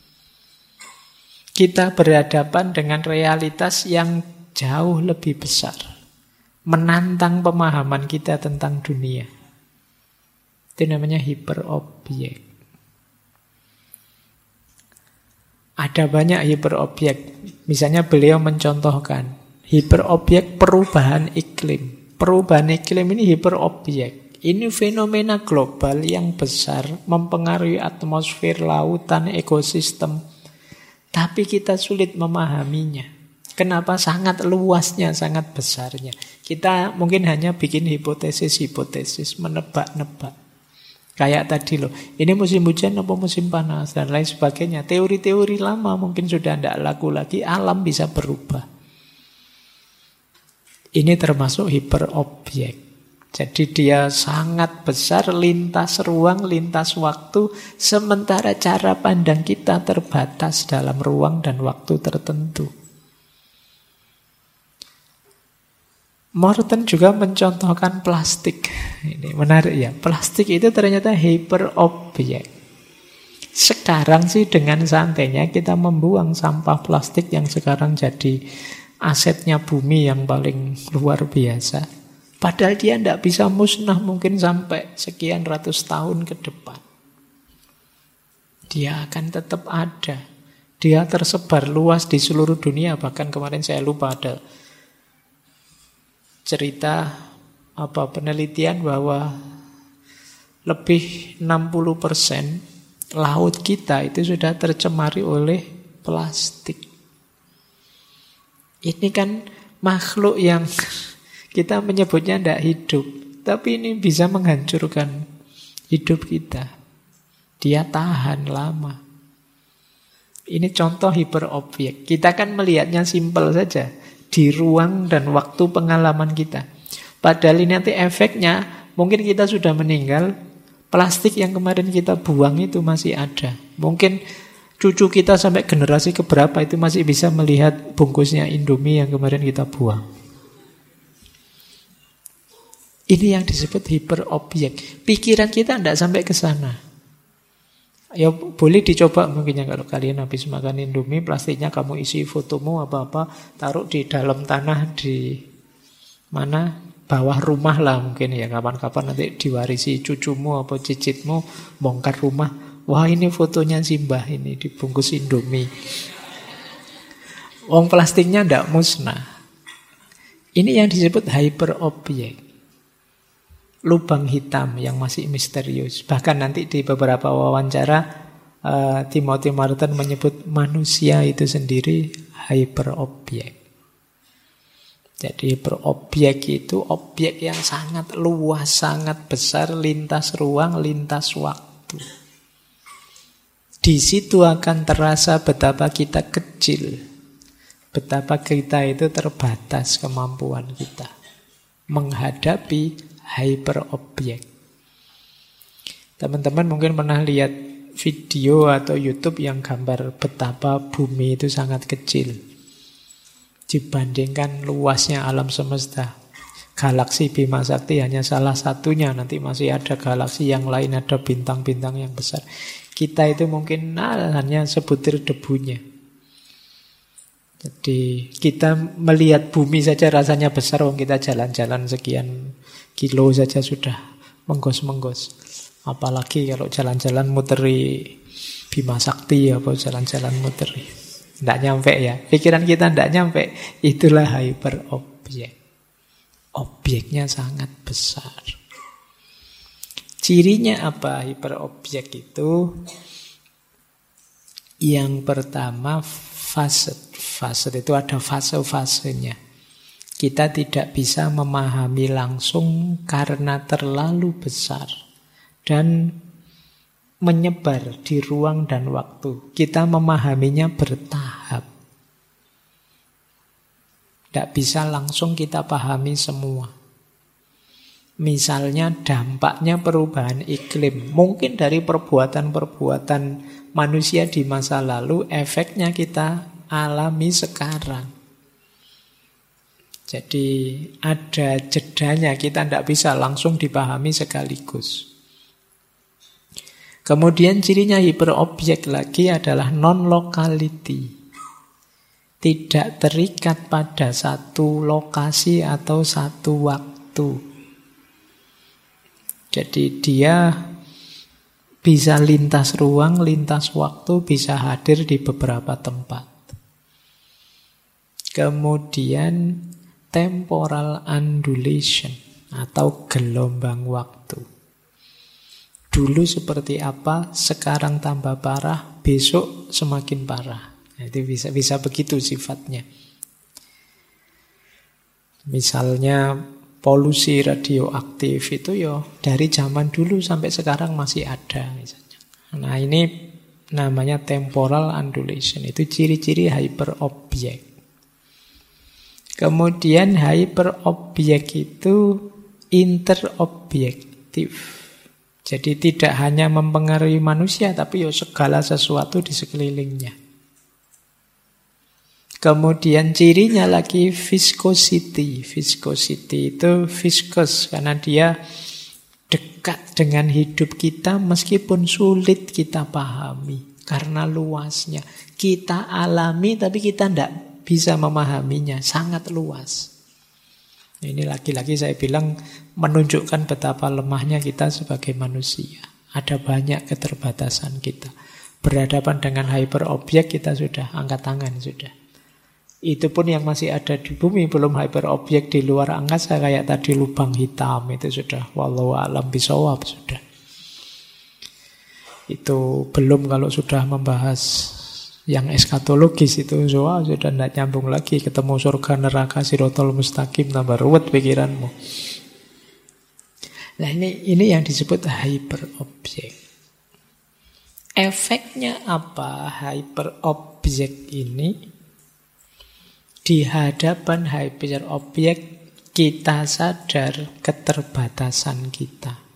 Kita berhadapan dengan realitas yang jauh lebih besar, menantang pemahaman kita tentang dunia. Itu namanya hiperobjek. Ada banyak hiperobjek. Misalnya beliau mencontohkan hiperobjek perubahan iklim. Perubahan iklim ini hiperobjek. Ini fenomena global yang besar, mempengaruhi atmosfer, lautan, ekosistem. Tapi kita sulit memahaminya. Kenapa? Sangat luasnya, sangat besarnya. Kita mungkin hanya bikin hipotesis-hipotesis, menebak-nebak. Kayak tadi loh, ini musim hujan apa musim panas, dan lain sebagainya. Teori-teori lama mungkin sudah tidak laku lagi, alam bisa berubah. Ini termasuk hiperobjek. Jadi dia sangat besar, lintas ruang, lintas waktu, sementara cara pandang kita terbatas dalam ruang dan waktu tertentu. Morton juga mencontohkan plastik. Ini menarik ya. Plastik itu ternyata hyperobjek. Sekarang sih dengan santainya kita membuang sampah plastik yang sekarang jadi asetnya bumi yang paling luar biasa. Padahal dia tidak bisa musnah mungkin sampai sekian ratus tahun ke depan. Dia akan tetap ada. Dia tersebar luas di seluruh dunia. Bahkan kemarin saya lupa ada cerita penelitian bahwa lebih 60% laut kita itu sudah tercemari oleh plastik. Ini kan makhluk yang kita menyebutnya tidak hidup, tapi ini bisa menghancurkan hidup kita. Dia tahan lama. Ini contoh hiperobjek. Kita kan melihatnya simpel saja di ruang dan waktu pengalaman kita. Padahal ini nanti efeknya, mungkin kita sudah meninggal, plastik yang kemarin kita buang itu masih ada. Mungkin cucu kita sampai generasi keberapa itu masih bisa melihat bungkusnya Indomie yang kemarin kita buang. Ini yang disebut hiperobjek. Pikiran kita tidak sampai ke sana. Ya boleh dicoba mungkin ya, kalau kalian habis makan Indomie, plastiknya kamu isi fotomu apa-apa, taruh di dalam tanah di mana? Bawah rumah lah mungkin ya, kapan-kapan nanti diwarisi cucumu atau cicitmu, bongkar rumah. Wah, ini fotonya Simbah ini dibungkus Indomie. Wong plastiknya tidak musnah. Ini yang disebut hyperobjek. Lubang hitam yang masih misterius. Bahkan nanti di beberapa wawancara Timothy Morton menyebut manusia itu sendiri hyperobjek. Jadi hyperobjek itu objek yang sangat luas, sangat besar, lintas ruang, lintas waktu. Di situ akan terasa betapa kita kecil, betapa kita itu terbatas kemampuan kita menghadapi hyperobjek. Teman-teman mungkin pernah lihat video atau YouTube yang gambar betapa bumi itu sangat kecil dibandingkan luasnya alam semesta. Galaksi Bima Sakti hanya salah satunya, nanti masih ada galaksi yang lain, ada bintang-bintang yang besar. Kita itu mungkin hanya sebutir debunya. Jadi kita melihat bumi saja rasanya besar, wong kita jalan-jalan sekian kilo saja sudah menggos-menggos. Apalagi kalau jalan-jalan muteri Bima Sakti apa jalan-jalan muteri. Tidak nyampe ya. Pikiran kita tidak nyampe. Itulah hyperobjek. Objeknya sangat besar. Cirinya apa hyperobjek itu? Yang pertama fase. Fase itu ada fase-fasenya. Kita tidak bisa memahami langsung karena terlalu besar dan menyebar di ruang dan waktu. Kita memahaminya bertahap. Tidak bisa langsung kita pahami semua. Misalnya dampaknya perubahan iklim. Mungkin dari perbuatan-perbuatan manusia di masa lalu, efeknya kita alami sekarang. Jadi ada jedanya, kita tidak bisa langsung dipahami sekaligus. Kemudian cirinya hiperobjek lagi adalah non-locality. Tidak terikat pada satu lokasi atau satu waktu. Jadi dia bisa lintas ruang, lintas waktu, bisa hadir di beberapa tempat. Kemudian temporal undulation atau gelombang waktu. Dulu seperti apa, sekarang tambah parah, besok semakin parah. Itu bisa begitu sifatnya. Misalnya polusi radioaktif itu ya dari zaman dulu sampai sekarang masih ada misalnya. Nah, ini namanya temporal undulation. Itu ciri-ciri hyperobjek. Kemudian hyperobjek itu interobjektif. Jadi tidak hanya mempengaruhi manusia, tapi segala sesuatu di sekelilingnya. Kemudian cirinya lagi viscosity. Viscosity itu viscous karena dia dekat dengan hidup kita meskipun sulit kita pahami. Karena luasnya. Kita alami tapi kita tidak bisa memahaminya. Sangat luas. Ini lagi-lagi saya bilang menunjukkan betapa lemahnya kita sebagai manusia. Ada banyak keterbatasan kita. Berhadapan dengan hyperobjek kita sudah angkat tangan sudah. Itu pun yang masih ada di bumi, belum hyperobjek di luar angkasa kayak tadi lubang hitam itu sudah wallahu a'lam bishawab sudah. Itu belum kalau sudah membahas yang eskatologis itu sudah tidak nyambung lagi. Ketemu surga, neraka, sirotol mustaqim, tambah ruwet pikiranmu. Nah ini yang disebut hyperobjek. Efeknya apa hyperobjek ini? Di hadapan hyperobjek kita sadar keterbatasan kita.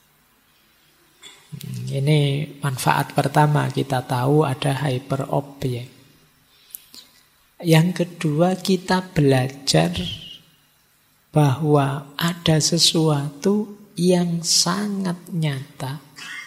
Ini manfaat pertama, kita tahu ada hyperobjek. Yang kedua, kita belajar bahwa ada sesuatu yang sangat nyata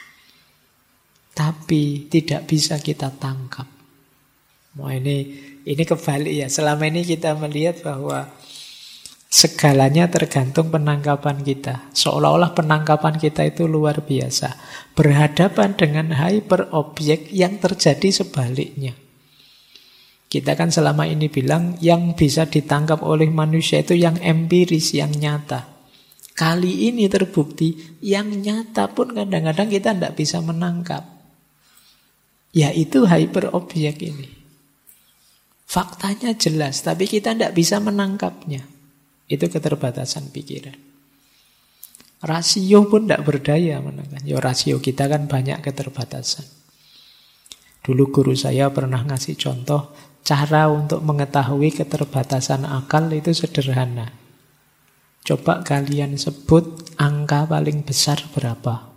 tapi tidak bisa kita tangkap. Wah, ini kebalik ya. Selama ini kita melihat bahwa segalanya tergantung penangkapan kita. Seolah-olah penangkapan kita itu luar biasa. Berhadapan dengan hyperobjek yang terjadi sebaliknya. Kita kan selama ini bilang yang bisa ditangkap oleh manusia itu yang empiris, yang nyata. Kali ini terbukti yang nyata pun kadang-kadang kita tidak bisa menangkap. Yaitu hyperobjek ini. Faktanya jelas, tapi kita tidak bisa menangkapnya. Itu keterbatasan pikiran. Rasio pun tidak berdaya menangkan. Ya rasio kita kan banyak keterbatasan. Dulu guru saya pernah ngasih contoh, cara untuk mengetahui keterbatasan akal itu sederhana. Coba kalian sebut angka paling besar berapa?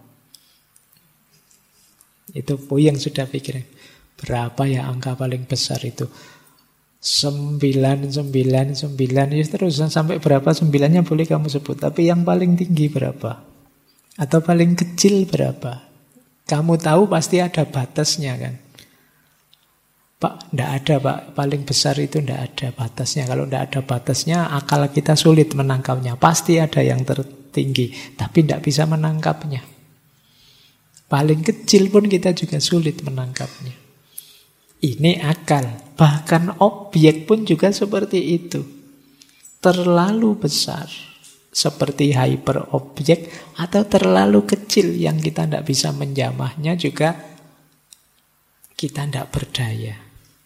Itu yang sudah pikirin. Berapa ya angka paling besar itu? 999 ya terus sampai berapa 9-nya boleh kamu sebut, tapi yang paling tinggi berapa atau paling kecil berapa? Kamu tahu pasti ada batasnya kan? Pak, tidak ada Pak, paling besar itu tidak ada batasnya. Kalau tidak ada batasnya akal kita sulit menangkapnya. Pasti ada yang tertinggi tapi tidak bisa menangkapnya. Paling kecil pun kita juga sulit menangkapnya. Ini akal. Bahkan objek pun juga seperti itu. Terlalu besar seperti hyperobjek atau terlalu kecil yang kita tidak bisa menjamahnya juga kita tidak berdaya.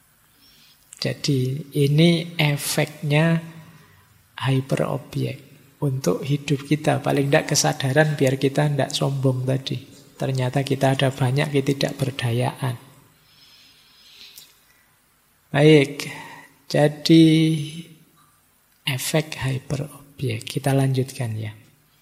Jadi ini efeknya hyperobjek untuk hidup kita. Paling tidak kesadaran biar kita tidak sombong tadi. Ternyata kita ada banyak ketidakberdayaan. Baik, jadi efek hyperobjek. Kita lanjutkan ya.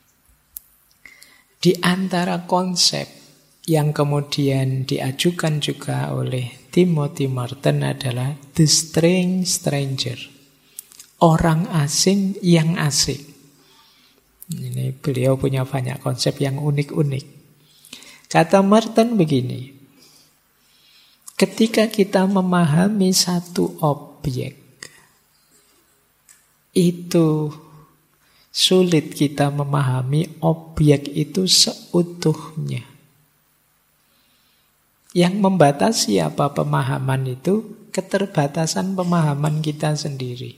Di antara konsep yang kemudian diajukan juga oleh Timothy Merton adalah the strange stranger. Orang asing yang asing. Ini beliau punya banyak konsep yang unik-unik. Kata Merton begini. Ketika kita memahami satu objek, itu sulit kita memahami objek itu seutuhnya. Yang membatasi apa pemahaman itu? Keterbatasan pemahaman kita sendiri.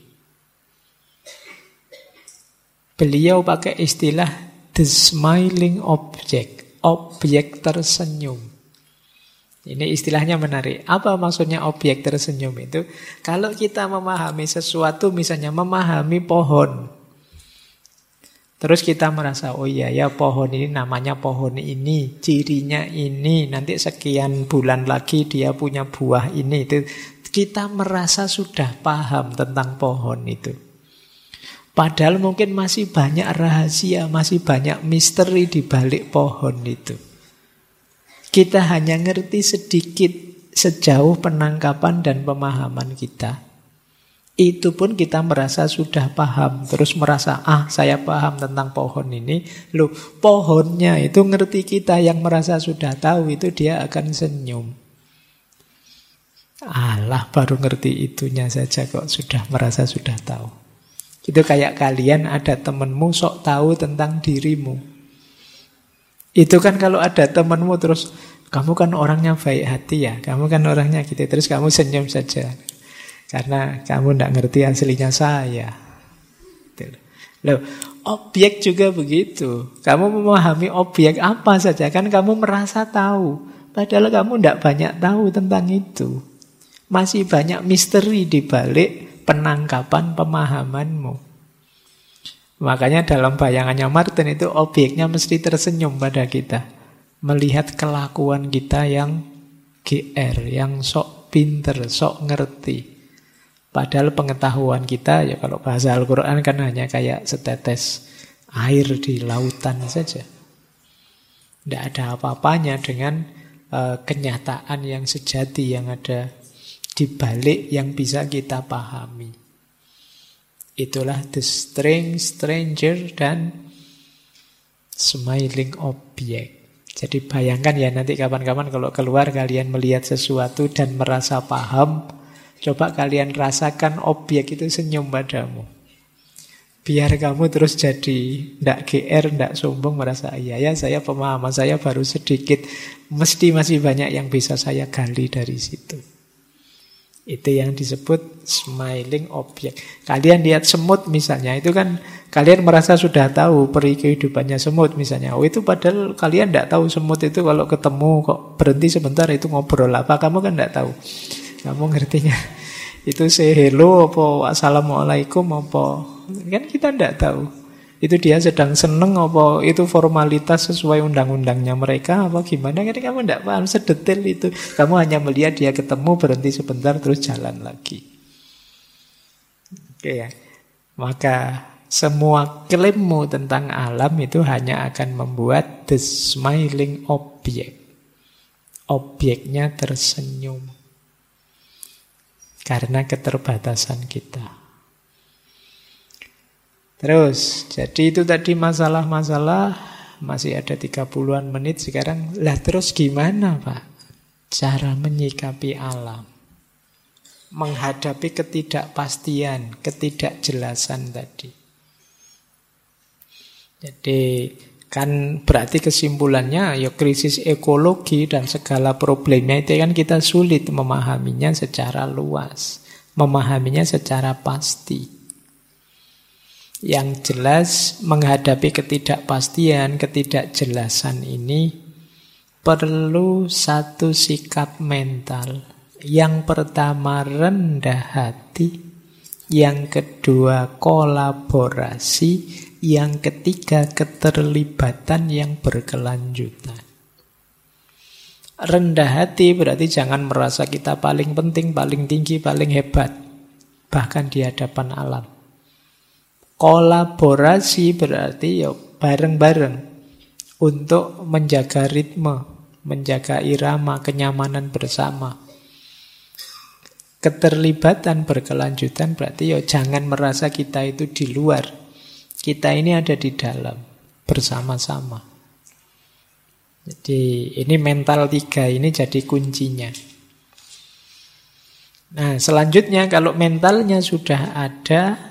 Beliau pakai istilah the smiling object, objek tersenyum. Ini istilahnya menarik. Apa maksudnya objek tersenyum itu? Kalau kita memahami sesuatu, misalnya memahami pohon. Terus kita merasa, oh iya ya pohon ini namanya pohon ini, cirinya ini, nanti sekian bulan lagi dia punya buah ini. Itu kita merasa sudah paham tentang pohon itu. Padahal mungkin masih banyak rahasia, masih banyak misteri di balik pohon itu. Kita hanya ngerti sedikit sejauh penangkapan dan pemahaman kita. Itu pun kita merasa sudah paham. Terus merasa, saya paham tentang pohon ini. Loh, pohonnya itu ngerti kita yang merasa sudah tahu. Itu dia akan senyum. Alah, baru ngerti itunya saja kok sudah merasa sudah tahu. Itu kayak kalian ada temenmu sok tahu tentang dirimu. Itu kan kalau ada temenmu terus, kamu kan orangnya baik hati ya, kamu kan orangnya gitu. Terus kamu senyum saja. Karena kamu tidak ngerti aslinya saya. Loh, objek juga begitu. Kamu memahami objek apa saja, kan kamu merasa tahu. Padahal kamu tidak banyak tahu tentang itu. Masih banyak misteri di balik penangkapan pemahamanmu. Makanya dalam bayangannya Martin itu objeknya mesti tersenyum pada kita. Melihat kelakuan kita yang GR, yang sok pinter, sok ngerti. Padahal pengetahuan kita, ya kalau bahasa Al-Quran kan hanya kayak setetes air di lautan saja. Tidak ada apa-apanya dengan kenyataan yang sejati yang ada di balik yang bisa kita pahami. Itulah the strange stranger dan smiling object. Jadi bayangkan ya nanti kapan-kapan kalau keluar kalian melihat sesuatu dan merasa paham, coba kalian rasakan objek itu senyum padamu. Biar kamu terus jadi ndak GR, ndak sombong, merasa iya ya saya pemahaman saya baru sedikit, mesti masih banyak yang bisa saya gali dari situ. Itu yang disebut smiling object. Kalian lihat semut misalnya, itu kan kalian merasa sudah tahu peri kehidupannya semut misalnya. Oh itu padahal kalian tidak tahu semut itu kalau ketemu kok berhenti sebentar itu ngobrol apa, kamu kan tidak tahu. Kamu ngertinya itu say hello apa assalamualaikum apa, kan kita tidak tahu. Itu dia sedang seneng apa itu formalitas sesuai undang-undangnya mereka apa gimana, kan kamu tidak paham sedetail itu. Kamu hanya melihat dia ketemu berhenti sebentar terus jalan lagi. Oke ya. Maka semua klaimmu tentang alam itu hanya akan membuat the smiling object. Objeknya tersenyum. Karena keterbatasan kita. Terus, jadi itu tadi masalah-masalah. Masih ada 30-an menit sekarang. Lah terus gimana Pak cara menyikapi alam? Menghadapi ketidakpastian, ketidakjelasan tadi. Jadi kan berarti kesimpulannya ya krisis ekologi dan segala problemnya itu kan kita sulit memahaminya secara luas, memahaminya secara pasti. Yang jelas menghadapi ketidakpastian, ketidakjelasan ini perlu satu sikap mental. Yang pertama rendah hati, yang kedua kolaborasi, yang ketiga keterlibatan yang berkelanjutan. Rendah hati berarti jangan merasa kita paling penting, paling tinggi, paling hebat, bahkan di hadapan alam. Kolaborasi berarti ya bareng-bareng untuk menjaga ritme, menjaga irama, kenyamanan bersama. Keterlibatan berkelanjutan berarti ya jangan merasa kita itu di luar. Kita ini ada di dalam, bersama-sama. Jadi ini mental 3 ini jadi kuncinya. Nah selanjutnya kalau mentalnya sudah ada,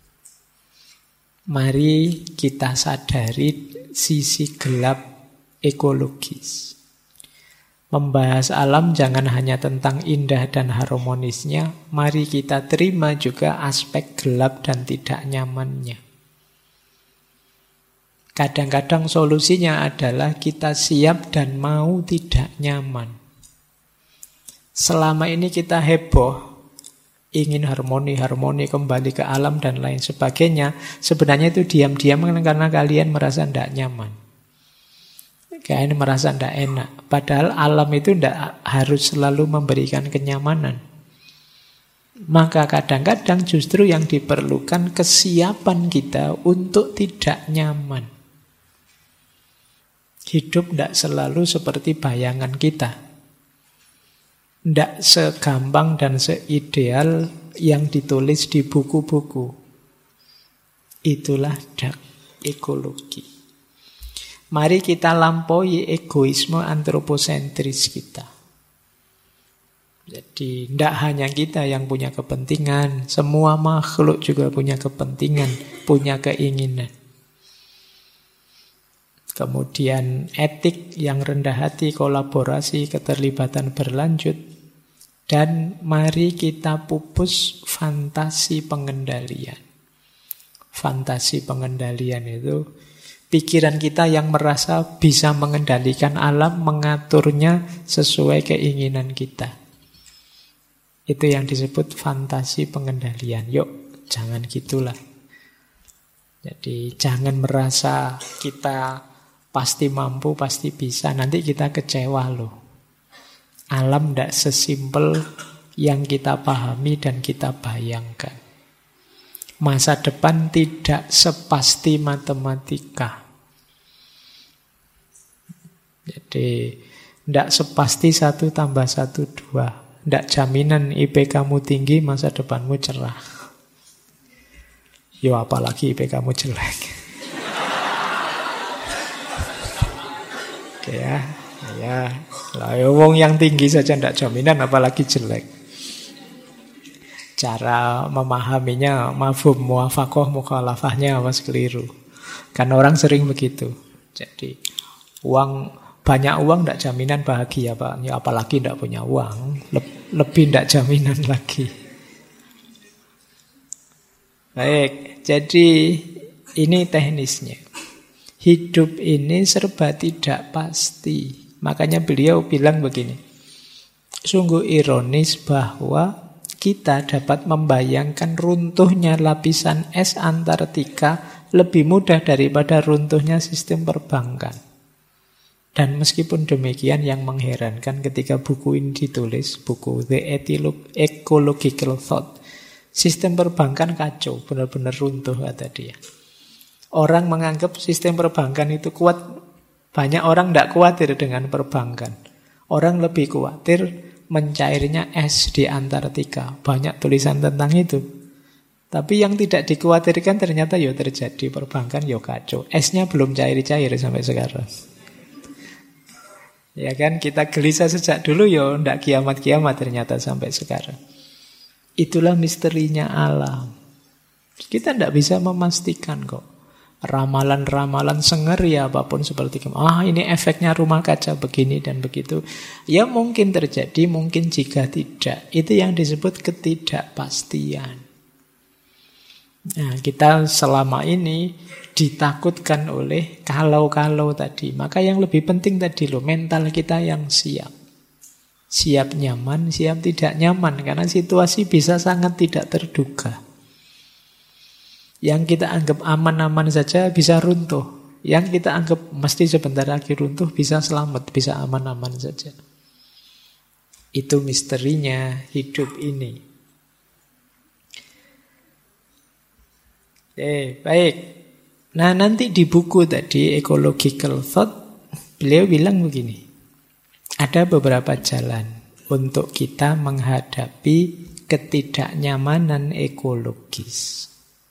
mari kita sadari sisi gelap ekologis. Membahas alam jangan hanya tentang indah dan harmonisnya, mari kita terima juga aspek gelap dan tidak nyamannya. Kadang-kadang solusinya adalah kita siap dan mau tidak nyaman. Selama ini kita heboh, ingin harmoni kembali ke alam dan lain sebagainya. Sebenarnya itu diam-diam karena kalian merasa tidak nyaman. Kalian merasa tidak enak. Padahal alam itu tidak harus selalu memberikan kenyamanan. Maka kadang-kadang justru yang diperlukan kesiapan kita untuk tidak nyaman. Hidup tidak selalu seperti bayangan kita. Tidak segampang dan seideal yang ditulis di buku-buku. Itulah dark ekologi. Mari kita lampaui egoisme antroposentris kita. Jadi tidak hanya kita yang punya kepentingan, semua makhluk juga punya kepentingan, punya keinginan. Kemudian etik yang rendah hati, kolaborasi, keterlibatan berlanjut. Dan mari kita pupus fantasi pengendalian. Fantasi pengendalian itu pikiran kita yang merasa bisa mengendalikan alam, mengaturnya sesuai keinginan kita. Itu yang disebut fantasi pengendalian. Yuk, jangan gitulah. Jadi jangan merasa kita pasti mampu, pasti bisa. Nanti kita kecewa loh. Alam tidak sesimpel yang kita pahami dan kita bayangkan. Masa depan tidak sepasti matematika. Jadi tidak sepasti 1 tambah 1 2. Tidak jaminan IP kamu tinggi, masa depanmu cerah. Yo apalagi IP kamu jelek. Oke ya. Lah wong yang tinggi saja tidak jaminan, apalagi jelek. Cara memahaminya, mafhum muwafaqah mukhalafahnya awas keliru. Kan orang sering begitu. Jadi banyak uang tidak jaminan bahagia, Pak. Ya, apalagi tidak punya uang, lebih tidak jaminan lagi. Baik, jadi ini teknisnya. Hidup ini serba tidak pasti. Makanya beliau bilang begini. Sungguh ironis bahwa kita dapat membayangkan runtuhnya lapisan es Antartika lebih mudah daripada runtuhnya sistem perbankan. Dan meskipun demikian yang mengherankan ketika buku ini ditulis, buku The Ecological Thought, sistem perbankan kacau, benar-benar runtuh kata dia. Orang menganggap sistem perbankan itu kuat, banyak orang tidak khawatir dengan perbankan. Orang lebih khawatir mencairnya es di Antartika. Banyak tulisan tentang itu. Tapi yang tidak dikhawatirkan ternyata ya terjadi, perbankan ya kacau. Esnya belum cair-cair sampai sekarang. Ya kan, kita gelisah sejak dulu ya ndak kiamat-kiamat ternyata sampai sekarang. Itulah misterinya alam. Kita ndak bisa memastikan kok. Ramalan-ramalan sengeri apapun seperti ini efeknya rumah kaca begini dan begitu. Ya mungkin terjadi, mungkin jika tidak. Itu yang disebut ketidakpastian. Nah, kita selama ini ditakutkan oleh kalau-kalau tadi. Maka yang lebih penting tadi loh, mental kita yang siap. Siap nyaman, siap tidak nyaman. Karena situasi bisa sangat tidak terduga. Yang kita anggap aman-aman saja bisa runtuh. Yang kita anggap mesti sebentar lagi runtuh bisa selamat, bisa aman-aman saja. Itu misterinya hidup ini. Baik. Nah, nanti di buku tadi Ecological Thought beliau bilang begini. Ada beberapa jalan untuk kita menghadapi ketidaknyamanan ekologis.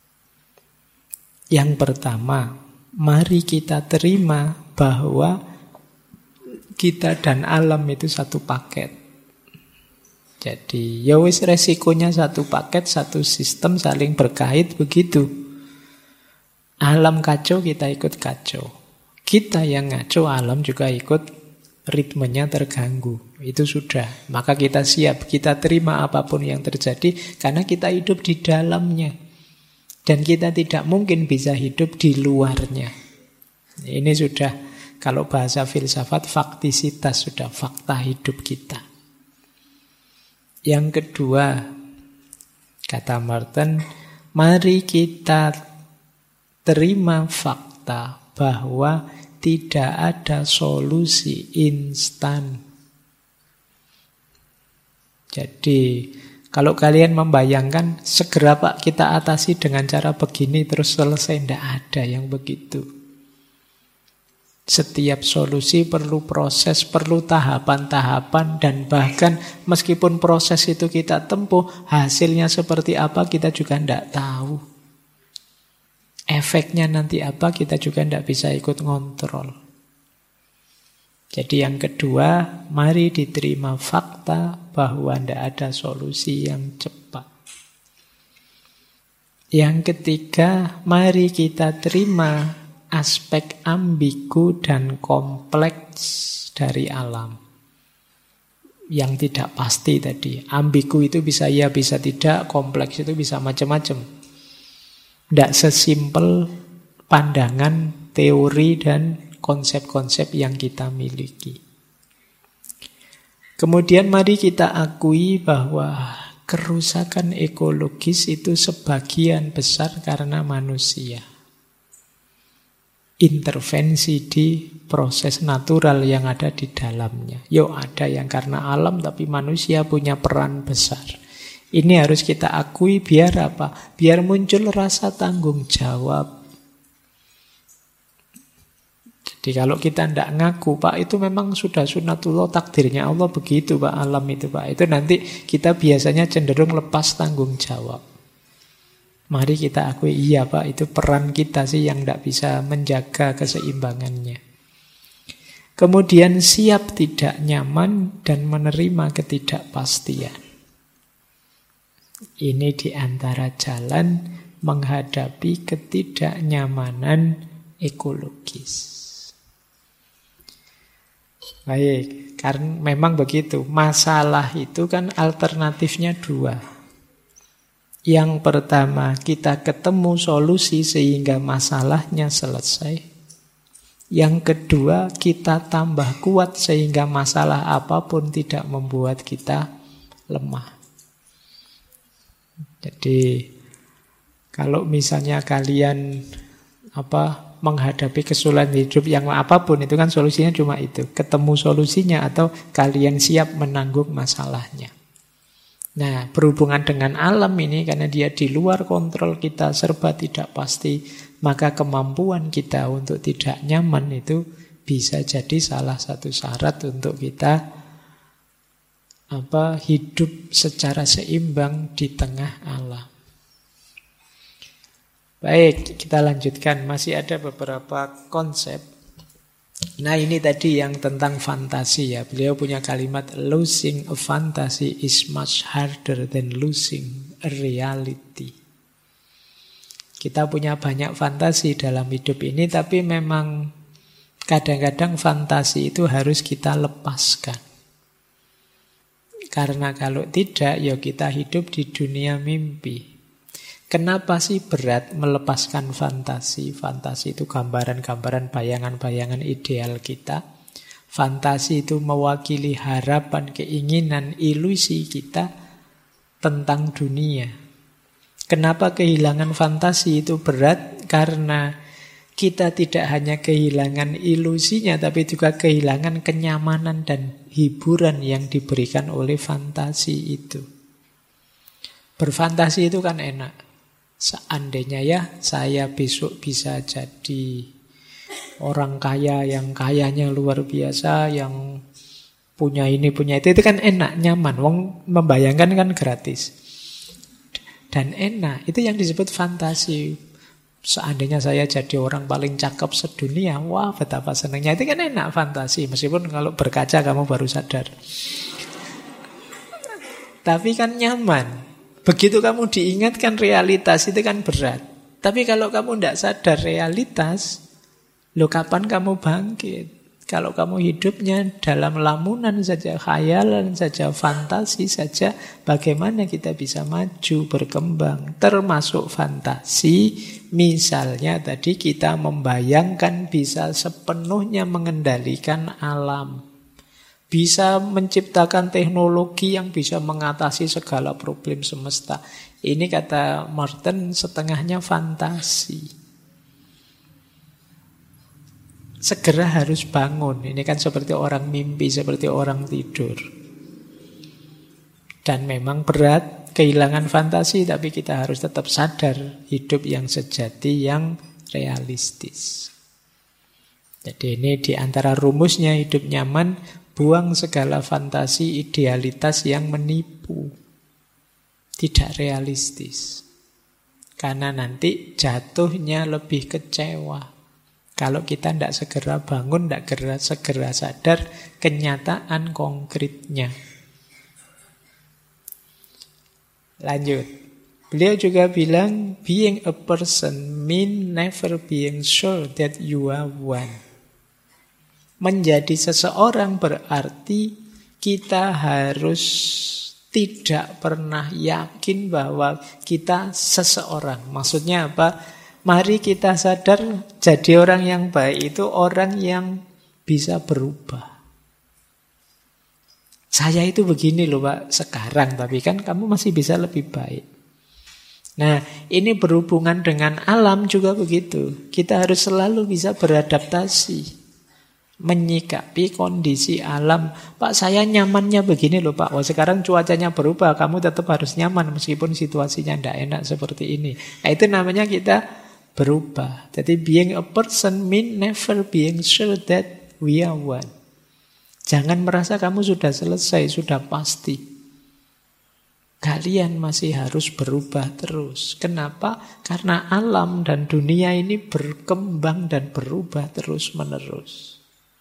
Yang pertama, mari kita terima bahwa kita dan alam itu satu paket. Jadi, ya wis resikonya satu paket, satu sistem saling berkait begitu. Alam kacau, kita ikut kacau. Kita yang ngaco, alam juga ikut ritmenya terganggu. Itu sudah. Maka kita siap, kita terima apapun yang terjadi karena kita hidup di dalamnya. Dan kita tidak mungkin bisa hidup di luarnya. Ini sudah, kalau bahasa filsafat, faktisitas, sudah fakta hidup kita. Yang kedua, kata Merton, mari kita terima fakta bahwa tidak ada solusi instan. Jadi Kalau kalian membayangkan, segera Pak kita atasi dengan cara begini terus selesai. Tidak ada yang begitu. Setiap solusi perlu proses, perlu tahapan-tahapan, dan bahkan meskipun proses itu kita tempuh, hasilnya seperti apa kita juga tidak tahu. Efeknya nanti apa kita juga tidak bisa ikut ngontrol. Jadi yang kedua, mari diterima fakta bahwa tidak ada solusi yang cepat. Yang ketiga, mari kita terima aspek ambigu dan kompleks dari alam. Yang tidak pasti tadi. Ambigu itu bisa ya, bisa tidak. Kompleks itu bisa macam-macam. Tidak sesimpel pandangan, teori, dan konsep-konsep yang kita miliki. Kemudian mari kita akui bahwa kerusakan ekologis itu sebagian besar karena manusia. Intervensi di proses natural yang ada di dalamnya. Ada yang karena alam, tapi manusia punya peran besar. Ini harus kita akui biar apa? Biar muncul rasa tanggung jawab. Jadi kalau kita tidak ngaku, Pak, itu memang sudah sunatullah, takdirnya Allah begitu, Pak, alam itu, Pak. Itu nanti kita biasanya cenderung lepas tanggung jawab. Mari kita akui, iya Pak, itu peran kita sih yang tidak bisa menjaga keseimbangannya. Kemudian siap tidak nyaman dan menerima ketidakpastian. Ini diantara jalan menghadapi ketidaknyamanan ekologis. Baik, karena memang begitu. Masalah itu kan alternatifnya dua. Yang pertama, kita ketemu solusi sehingga masalahnya selesai. Yang kedua, kita tambah kuat sehingga masalah apapun tidak membuat kita lemah. Jadi, kalau misalnya kalian menghadapi kesulitan hidup yang apapun, itu kan solusinya cuma itu. Ketemu solusinya atau kalian siap menanggung masalahnya. Nah, berhubungan dengan alam ini, karena dia di luar kontrol kita, serba tidak pasti, maka kemampuan kita untuk tidak nyaman itu bisa jadi salah satu syarat untuk kita hidup secara seimbang di tengah alam. Baik, kita lanjutkan. Masih ada beberapa konsep. Nah, ini tadi yang tentang fantasi ya. Beliau punya kalimat, losing a fantasy is much harder than losing a reality. Kita punya banyak fantasi dalam hidup ini, tapi memang kadang-kadang fantasi itu harus kita lepaskan. Karena kalau tidak, ya kita hidup di dunia mimpi. Kenapa sih berat melepaskan fantasi? Fantasi itu gambaran-gambaran, bayangan-bayangan ideal kita. Fantasi itu mewakili harapan, keinginan, ilusi kita tentang dunia. Kenapa kehilangan fantasi itu berat? Karena kita tidak hanya kehilangan ilusinya, tapi juga kehilangan kenyamanan dan hiburan yang diberikan oleh fantasi itu. Berfantasi itu kan enak. Seandainya ya saya besok bisa jadi orang kaya yang kayanya luar biasa, yang punya ini, punya itu kan enak, nyaman. Wong membayangkan kan gratis. Dan enak, itu yang disebut fantasi. Seandainya saya jadi orang paling cakep sedunia, wah betapa senangnya. Itu kan enak fantasi, meskipun kalau berkaca kamu baru sadar. Tapi kan nyaman. Begitu kamu diingatkan realitas itu kan berat. Tapi kalau kamu tidak sadar realitas, kapan kamu bangkit? Kalau kamu hidupnya dalam lamunan saja, khayalan saja, fantasi saja, bagaimana kita bisa maju, berkembang? Termasuk fantasi, misalnya tadi kita membayangkan bisa sepenuhnya mengendalikan alam. Bisa menciptakan teknologi yang bisa mengatasi segala problem semesta. Ini kata Martin setengahnya fantasi. Segera harus bangun. Ini kan seperti orang mimpi, seperti orang tidur. Dan memang berat kehilangan fantasi, tapi kita harus tetap sadar hidup yang sejati, yang realistis. Jadi ini di antara rumusnya hidup nyaman, buang segala fantasi idealitas yang menipu. Tidak realistis. Karena nanti jatuhnya lebih kecewa. Kalau kita tidak segera bangun, tidak segera sadar kenyataan konkretnya. Lanjut. Beliau juga bilang, being a person mean never being sure that you are one. Menjadi seseorang berarti kita harus tidak pernah yakin bahwa kita seseorang. Maksudnya apa? Mari kita sadar jadi orang yang baik itu orang yang bisa berubah. Saya itu begini loh Pak sekarang, tapi kan kamu masih bisa lebih baik. Nah, ini berhubungan dengan alam juga begitu. Kita harus selalu bisa beradaptasi. Menyikapi kondisi alam. Pak, saya nyamannya begini loh Pak. Wah, sekarang cuacanya berubah, kamu tetap harus nyaman meskipun situasinya tidak enak seperti ini. Nah, itu namanya kita berubah. Jadi being a person mean never being sure that we are one. Jangan merasa kamu sudah selesai, sudah pasti. Kalian masih harus berubah terus. Kenapa? Karena alam dan dunia ini berkembang dan berubah terus-menerus.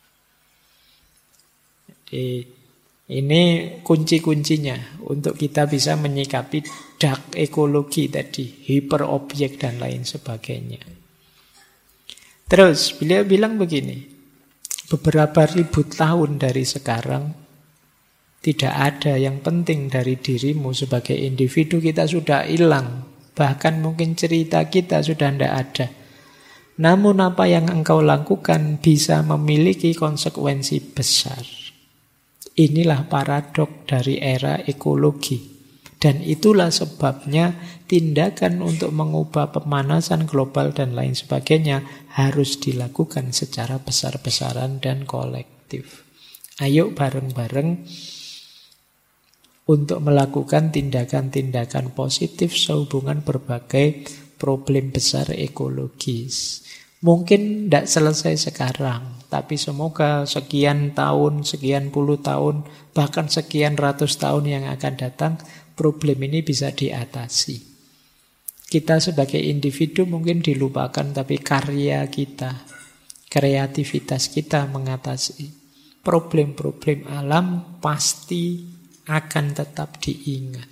Ini kunci-kuncinya untuk kita bisa menyikapi dark ekologi tadi, hiperobjek dan lain sebagainya. Terus beliau bilang begini, beberapa ribu tahun dari sekarang tidak ada yang penting dari dirimu sebagai individu, kita sudah hilang. Bahkan mungkin cerita kita sudah tidak ada. Namun apa yang engkau lakukan bisa memiliki konsekuensi besar. Inilah paradok dari era ekologi. Dan itulah sebabnya tindakan untuk mengubah pemanasan global dan lain sebagainya harus dilakukan secara besar-besaran dan kolektif. Ayo bareng-bareng untuk melakukan tindakan-tindakan positif sehubungan berbagai problem besar ekologis. Mungkin tidak selesai sekarang, tapi semoga sekian tahun, sekian puluh tahun, bahkan sekian ratus tahun yang akan datang, problem ini bisa diatasi. Kita sebagai individu mungkin dilupakan, tapi karya kita, kreativitas kita mengatasi problem-problem alam pasti akan tetap diingat.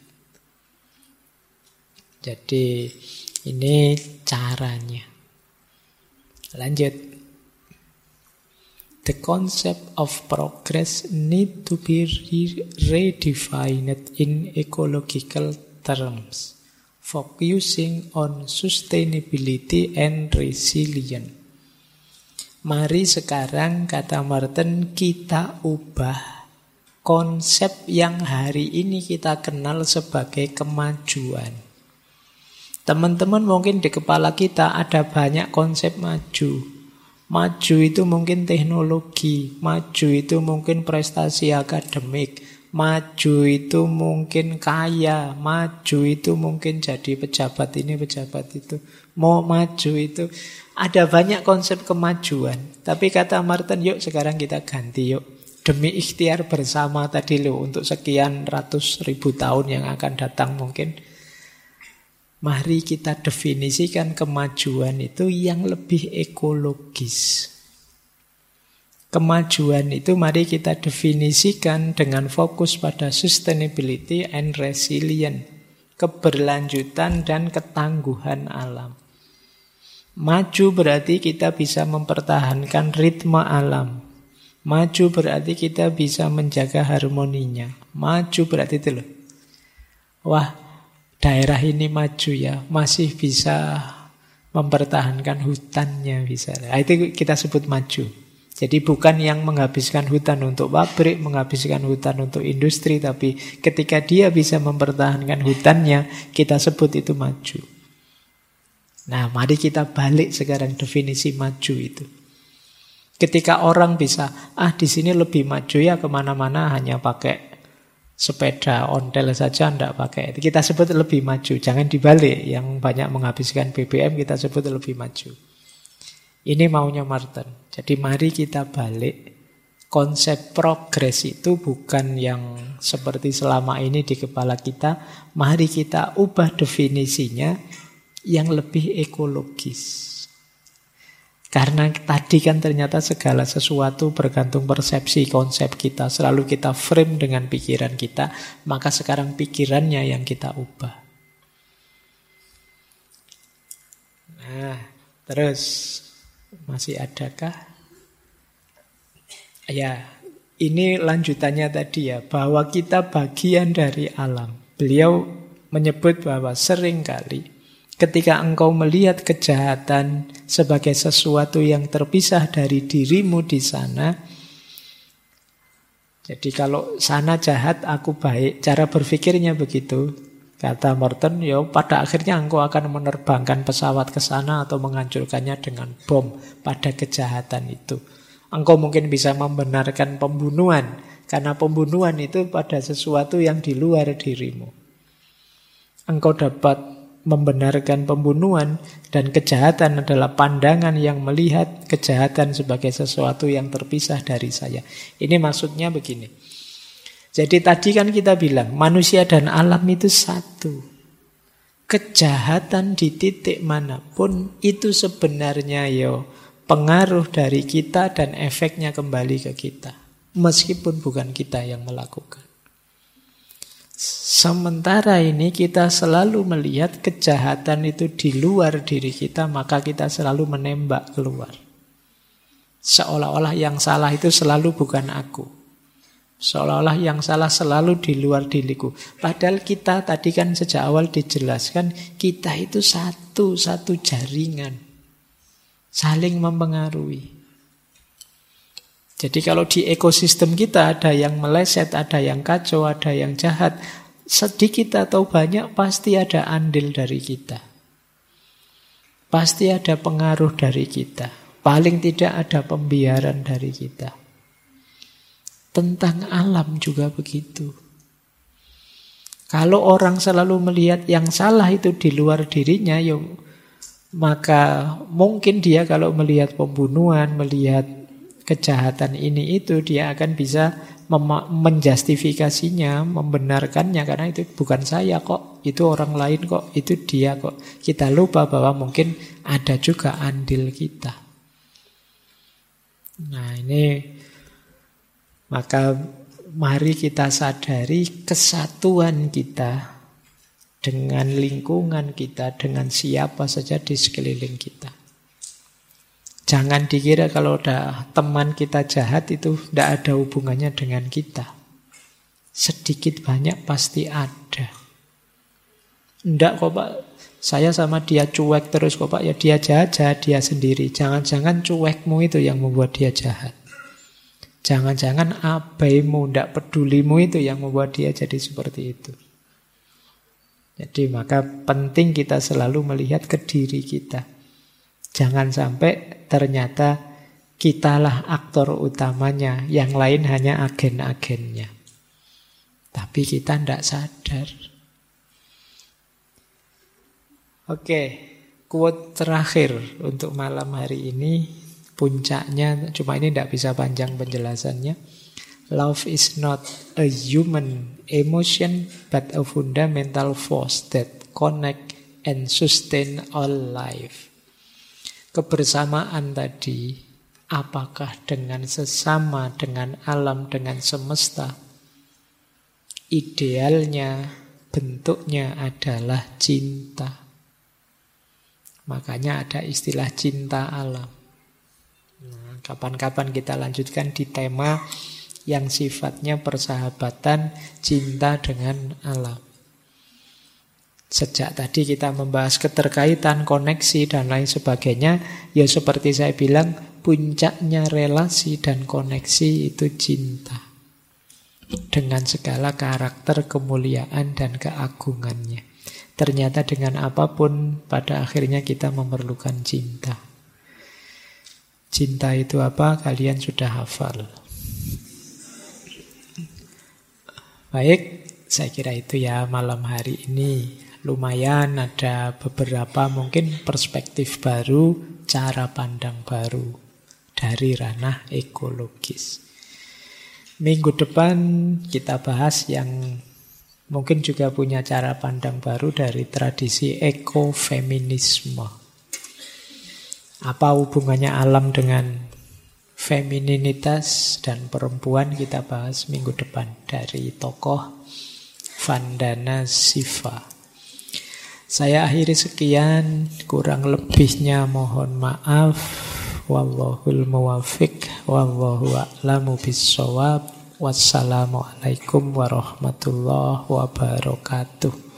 Jadi ini caranya. Lanjut. The concept of progress need to be redefined in ecological terms, focusing on sustainability and resilience. Mari sekarang, kata Martin, kita ubah konsep yang hari ini kita kenal sebagai kemajuan. Teman-teman mungkin di kepala kita ada banyak konsep maju. Maju itu mungkin teknologi, maju itu mungkin prestasi akademik, maju itu mungkin kaya, maju itu mungkin jadi pejabat ini, pejabat itu. Mau maju itu ada banyak konsep kemajuan. Tapi kata Martin, yuk sekarang kita ganti yuk. Demi ikhtiar bersama tadi loh, untuk sekian ratus ribu tahun yang akan datang mungkin. Mari kita definisikan kemajuan itu yang lebih ekologis. Kemajuan itu mari kita definisikan dengan fokus pada sustainability and resilience, keberlanjutan dan ketangguhan alam. Maju berarti kita bisa mempertahankan ritme alam. Maju berarti kita bisa menjaga harmoninya. Maju berarti itu loh. Wah, daerah ini maju ya, masih bisa mempertahankan hutannya bisa. Nah, itu kita sebut maju. Jadi bukan yang menghabiskan hutan untuk pabrik, menghabiskan hutan untuk industri, tapi ketika dia bisa mempertahankan hutannya, kita sebut itu maju. Nah, mari kita balik sekarang definisi maju itu. Ketika orang bisa, di sini lebih maju ya, kemana-mana hanya pakai sepeda ontel saja tidak pakai. Kita sebut lebih maju. Jangan dibalik. Yang banyak menghabiskan BBM kita sebut lebih maju. Ini maunya Martin. Jadi mari kita balik. Konsep progres itu bukan yang seperti selama ini di kepala kita. Mari kita ubah definisinya yang lebih ekologis. Karena tadi kan ternyata segala sesuatu bergantung persepsi konsep kita. Selalu kita frame dengan pikiran kita. Maka sekarang pikirannya yang kita ubah. Nah, terus masih adakah? Ya, ini lanjutannya tadi ya, bahwa kita bagian dari alam. Beliau menyebut bahwa seringkali ketika engkau melihat kejahatan sebagai sesuatu yang terpisah dari dirimu di sana, jadi kalau sana jahat, aku baik, cara berpikirnya begitu. Kata Morton, ya pada akhirnya engkau akan menerbangkan pesawat ke sana atau menghancurkannya dengan bom pada kejahatan itu. Engkau mungkin bisa membenarkan pembunuhan, karena pembunuhan itu pada sesuatu yang di luar dirimu. Engkau dapat membenarkan pembunuhan, dan kejahatan adalah pandangan yang melihat kejahatan sebagai sesuatu yang terpisah dari saya. Ini maksudnya begini. Jadi tadi kan kita bilang, manusia dan alam itu satu. Kejahatan di titik manapun itu sebenarnya pengaruh dari kita dan efeknya kembali ke kita. Meskipun bukan kita yang melakukan. Sementara ini kita selalu melihat kejahatan itu di luar diri kita, maka kita selalu menembak keluar. Seolah-olah yang salah itu selalu bukan aku. Seolah-olah yang salah selalu di luar diriku. Padahal kita tadi kan sejak awal dijelaskan, kita itu satu jaringan. Saling mempengaruhi. Jadi kalau di ekosistem kita ada yang meleset, ada yang kacau, ada yang jahat, sedikit atau banyak pasti ada andil dari kita. Pasti ada pengaruh dari kita. Paling tidak ada pembiaran dari kita. Tentang alam juga begitu. Kalau orang selalu melihat yang salah itu di luar dirinya, maka mungkin dia kalau melihat pembunuhan, melihat kejahatan ini itu, dia akan bisa menjustifikasinya, membenarkannya, karena itu bukan saya kok, itu orang lain kok, itu dia kok. Kita lupa bahwa mungkin ada juga andil kita. Nah ini, maka mari kita sadari kesatuan kita dengan lingkungan kita, dengan siapa saja di sekeliling kita. Jangan dikira kalau udah teman kita jahat itu tidak ada hubungannya dengan kita. Sedikit banyak pasti ada. Enggak kok Pak, saya sama dia cuek terus kok Pak, ya dia jahat dia sendiri. Jangan-jangan cuekmu itu yang membuat dia jahat. Jangan-jangan abaimu, tidak pedulimu itu yang membuat dia jadi seperti itu. Jadi maka penting kita selalu melihat ke diri kita. Jangan sampai ternyata kitalah aktor utamanya, yang lain hanya agen-agennya. Tapi kita tidak sadar. Oke, quote terakhir untuk malam hari ini, puncaknya, cuma ini tidak bisa panjang penjelasannya. Love is not a human emotion, but a fundamental force that connect and sustain all life. Kebersamaan tadi, apakah dengan sesama, dengan alam, dengan semesta, idealnya, bentuknya adalah cinta. Makanya ada istilah cinta alam. Nah, kapan-kapan kita lanjutkan di tema yang sifatnya persahabatan, cinta dengan alam. Sejak tadi kita membahas keterkaitan, koneksi, dan lain sebagainya. Ya seperti saya bilang, puncaknya relasi dan koneksi itu cinta. Dengan segala karakter, kemuliaan, dan keagungannya. Ternyata dengan apapun, pada akhirnya kita memerlukan cinta. Cinta itu apa? Kalian sudah hafal. Baik, saya kira itu ya malam hari ini. Lumayan ada beberapa mungkin perspektif baru, cara pandang baru dari ranah ekologis. Minggu depan kita bahas yang mungkin juga punya cara pandang baru dari tradisi ekofeminisme. Apa hubungannya alam dengan femininitas dan perempuan, kita bahas minggu depan dari tokoh Vandana Shiva. Saya akhiri sekian, kurang lebihnya mohon maaf. Wallahul muwaffiq, wallahu a'lamu bissawab. Wassalamualaikum warahmatullahi wabarakatuh.